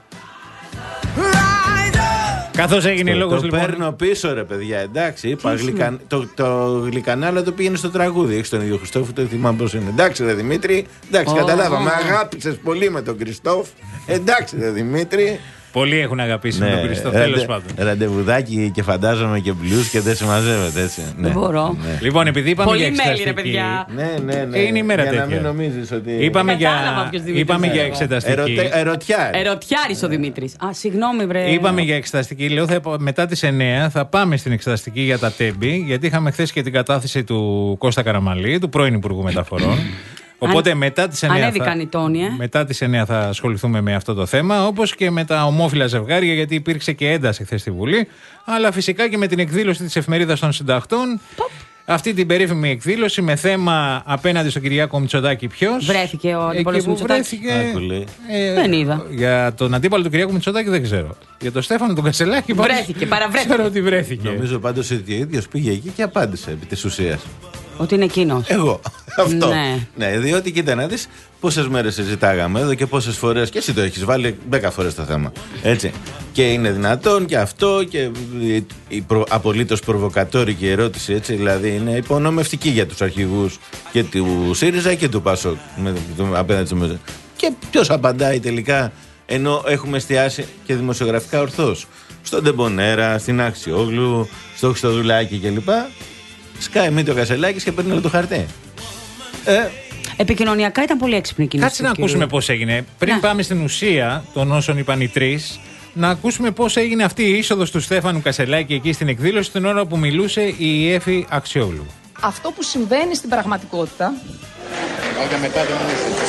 Καθώς έγινε το, λόγος το λοιπόν. παίρνω πίσω, ρε παιδιά. Εντάξει, είπα, γλυκα, το, το γλυκανάλα το πήγαινε στο τραγούδι. Έχει τον ίδιο Χριστόφου, το θυμάμαι πώς είναι. Εντάξει, ρε Δημήτρη, εντάξει, Oh. καταλάβαμε. Αγάπησες πολύ με τον Χριστόφ. Εντάξει, ρε Δημήτρη. Πολλοί έχουν αγαπήσει Ναι, με τον Χριστό, ραντε- τέλος πάντων. Ραντεβουδάκι και φαντάζομαι και μπλουζ και δεν συμμαζεύεται έτσι. Δεν Ναι, μπορώ. ναι. Λοιπόν, επειδή είπαμε Πολύ για μέλη, ρε εξεταστική. παιδιά. Ναι, ναι, ναι. Είναι η μέρα Για να τέτοια. μην νομίζεις ότι. Είπαμε για, Κατάλαβα ποιος Δημήτρης είπαμε είναι για εγώ. εξεταστική. Ερωτε- Ερωτιά. Ερωτιάρης ο Δημήτρης. Α, συγγνώμη, βρε. Είπαμε για εξεταστική. Λέω θα, μετά τις εννιά θα πάμε στην εξεταστική για τα τέμπη, γιατί είχαμε χθες και την κατάθεση του Κώστα Καραμαλή, του πρώην Υπουργού Μεταφορών. Οπότε Αν- μετά τις εννιά, Ανέβηκαν θα, οι τόνοι, ε. μετά τις εννιά θα ασχοληθούμε με αυτό το θέμα, όπως και με τα ομόφυλα ζευγάρια, γιατί υπήρξε και ένταση χθες στη Βουλή, αλλά φυσικά και με την εκδήλωση της Εφημερίδας των Συντακτών. Αυτή την περίφημη εκδήλωση με θέμα απέναντι στον Κυριάκο Μητσοτάκη ποιος. Βρέθηκε ο αντίπαλος Εκεί που Μητσοτάκης. βρέθηκε. Ε, Δεν είδα. Για τον αντίπαλο του Κυριάκου Μητσοτάκη δεν ξέρω. Για τον Στέφανο τον Κασελάκη πάντως Βρέθηκε, παραβρέθηκε. ξέρω ότι βρέθηκε. Νομίζω πάντως ότι ο ίδιος πήγε εκεί και απάντησε επί της ουσίας. Ότι είναι εκείνος. Εγώ. Αυτό. Ναι. Ναι, διότι κοίτα να δεις πόσες μέρες συζητάγαμε εδώ και πόσες φορές. Και εσύ το έχεις βάλει δέκα φορές το θέμα. Έτσι. Και είναι δυνατόν και αυτό και η- η προ, απολύτως προβοκατόρικη ερώτηση. Έτσι. Δηλαδή είναι υπονομευτική για τους αρχηγούς και του ΣΥΡΙΖΑ και του ΠΑΣΟΚ. Με, το, απέναντι στο Μεζέ. Και ποιος απαντάει τελικά, ενώ έχουμε εστιάσει και δημοσιογραφικά ορθώς στον Τεμπονέρα, στην Αξιόγλου, στο Χριστοδουλάκη κλπ. Σκάει μη το Κασελάκης και παίρνει όλο το χαρτί. Ε, Επικοινωνιακά ήταν πολύ έξυπνη κίνηση. Κάτσε να του κυρίου. ακούσουμε πώς έγινε. Πριν Ναι. πάμε στην ουσία των όσων είπαν οι τρεις, να ακούσουμε πώς έγινε αυτή η είσοδος του Στέφανου Κασελάκη εκεί στην εκδήλωση την ώρα που μιλούσε η Έφη Αξιόγλου. Αυτό που συμβαίνει στην πραγματικότητα. μετά δεν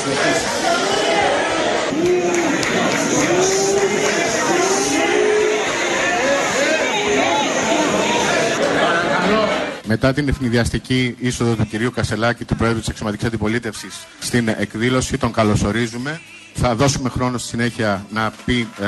Μετά την ευνηδιαστική είσοδο του κυρίου Κασελάκη, του Πρόεδρου της Εξωματικής Αντιπολίτευσης, στην εκδήλωση, τον καλωσορίζουμε. Θα δώσουμε χρόνο στη συνέχεια να πει, ε,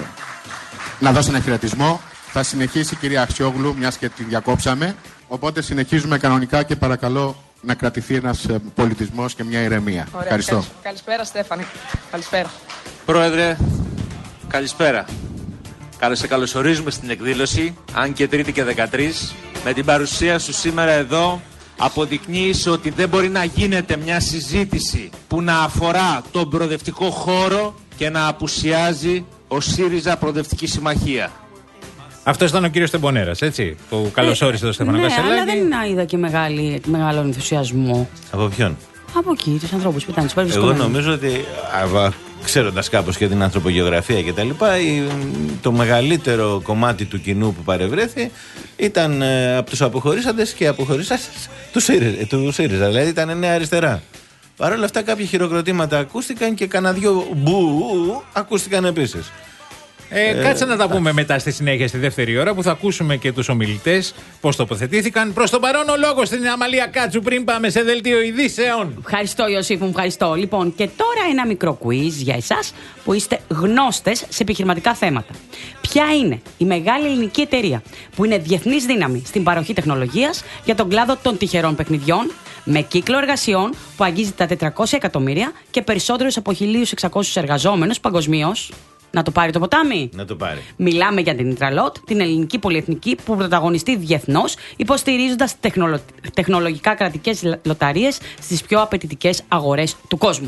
να δώσει ένα χαιρετισμό. Θα συνεχίσει η κυρία Αξιόγλου, μιας και την διακόψαμε. Οπότε συνεχίζουμε κανονικά και παρακαλώ να κρατηθεί ένας ε, πολιτισμός και μια ηρεμία. Ωραία, Ευχαριστώ. καλησ- Καλησπέρα, Στέφανη. Καλησπέρα. Πρόεδρε, καλησπέρα. Καλώς σε καλωσορίζουμε στην εκδήλωση, αν και Τρίτη και δεκατρείς. Με την παρουσία σου σήμερα εδώ αποδεικνύεις ότι δεν μπορεί να γίνεται μια συζήτηση που να αφορά τον προοδευτικό χώρο και να απουσιάζει ο ΣΥΡΙΖΑ Προοδευτική Συμμαχία. Αυτό ήταν ο κύριος Τεμπονέρας, έτσι. Που καλωσόρισε τον Στέφανο Ναι, Κασελάκη. αλλά δεν είδα και μεγάλη, μεγάλο ενθουσιασμό. Από ποιον? Από εκεί, τους ανθρώπους που ήταν τους Εγώ περιβρισκόμενους. νομίζω ότι ξέροντας κάπως και την ανθρωπογεωγραφία και τα λοιπά, η- το μεγαλύτερο κομμάτι του κοινού που παρευρέθη ήταν ε, από τους αποχωρήσαντες και αποχωρήσαντες του ΣΥΡΙΖΑ, του ΣΥΡΙΖΑ, δηλαδή ήταν νέα αριστερά. Παρ' όλα αυτά κάποια χειροκροτήματα ακούστηκαν και κανένα δυο μπου ακούστηκαν επίσης. Ε, Ε, κάτσε να τα πούμε μετά στη συνέχεια, στη δεύτερη ώρα, που θα ακούσουμε και τους ομιλητές πώς τοποθετήθηκαν. Προς το παρόν ο λόγος στην Αμαλία Κάτσου πριν πάμε σε δελτίο ειδήσεων. Ευχαριστώ, Ιωσήφ μου, ευχαριστώ. Λοιπόν, και τώρα ένα μικρό quiz για εσάς που είστε γνώστες σε επιχειρηματικά θέματα. Ποια είναι η μεγάλη ελληνική εταιρεία που είναι διεθνής δύναμη στην παροχή τεχνολογίας για τον κλάδο των τυχερών παιχνιδιών, με κύκλο εργασιών που αγγίζει τα τετρακόσια εκατομμύρια και περισσότερους από χίλιους εξακόσιους εργαζόμενους παγκοσμίως? Να το πάρει το ποτάμι. Να το πάρει. Μιλάμε για την Ιτραλότ, την ελληνική πολυεθνική που πρωταγωνιστεί διεθνώς, υποστηρίζοντας τεχνολο... τεχνολογικά κρατικές λοταρίες στις πιο απαιτητικές αγορές του κόσμου.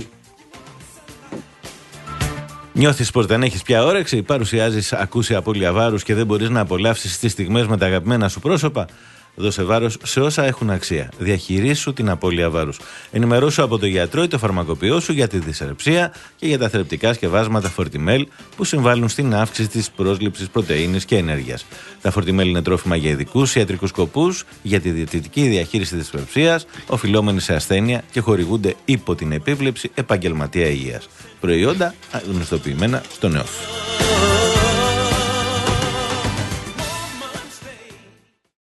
Νιώθεις πως δεν έχεις πια όρεξη, παρουσιάζεις ακούσια απώλεια βάρους και δεν μπορείς να απολαύσεις τις στιγμές με τα αγαπημένα σου πρόσωπα? Δώσε βάρος σε όσα έχουν αξία. Διαχειρίσου την απώλεια βάρους. Ενημερώσου από το γιατρό ή το φαρμακοποιό σου για τη δυσρεψία και για τα θρεπτικά σκευάσματα Fortimel που συμβάλλουν στην αύξηση της πρόσληψης πρωτεΐνης και ενέργειας. Τα Fortimel είναι τρόφιμα για ειδικούς ιατρικούς σκοπούς, για τη διαιτητική διαχείριση της δυσρεψίας, οφειλόμενη σε ασθένεια και χορηγούνται υπό την επίβλεψη επαγγελματία υγείας. Προϊόντα γνωστοποιημένα στο νέο.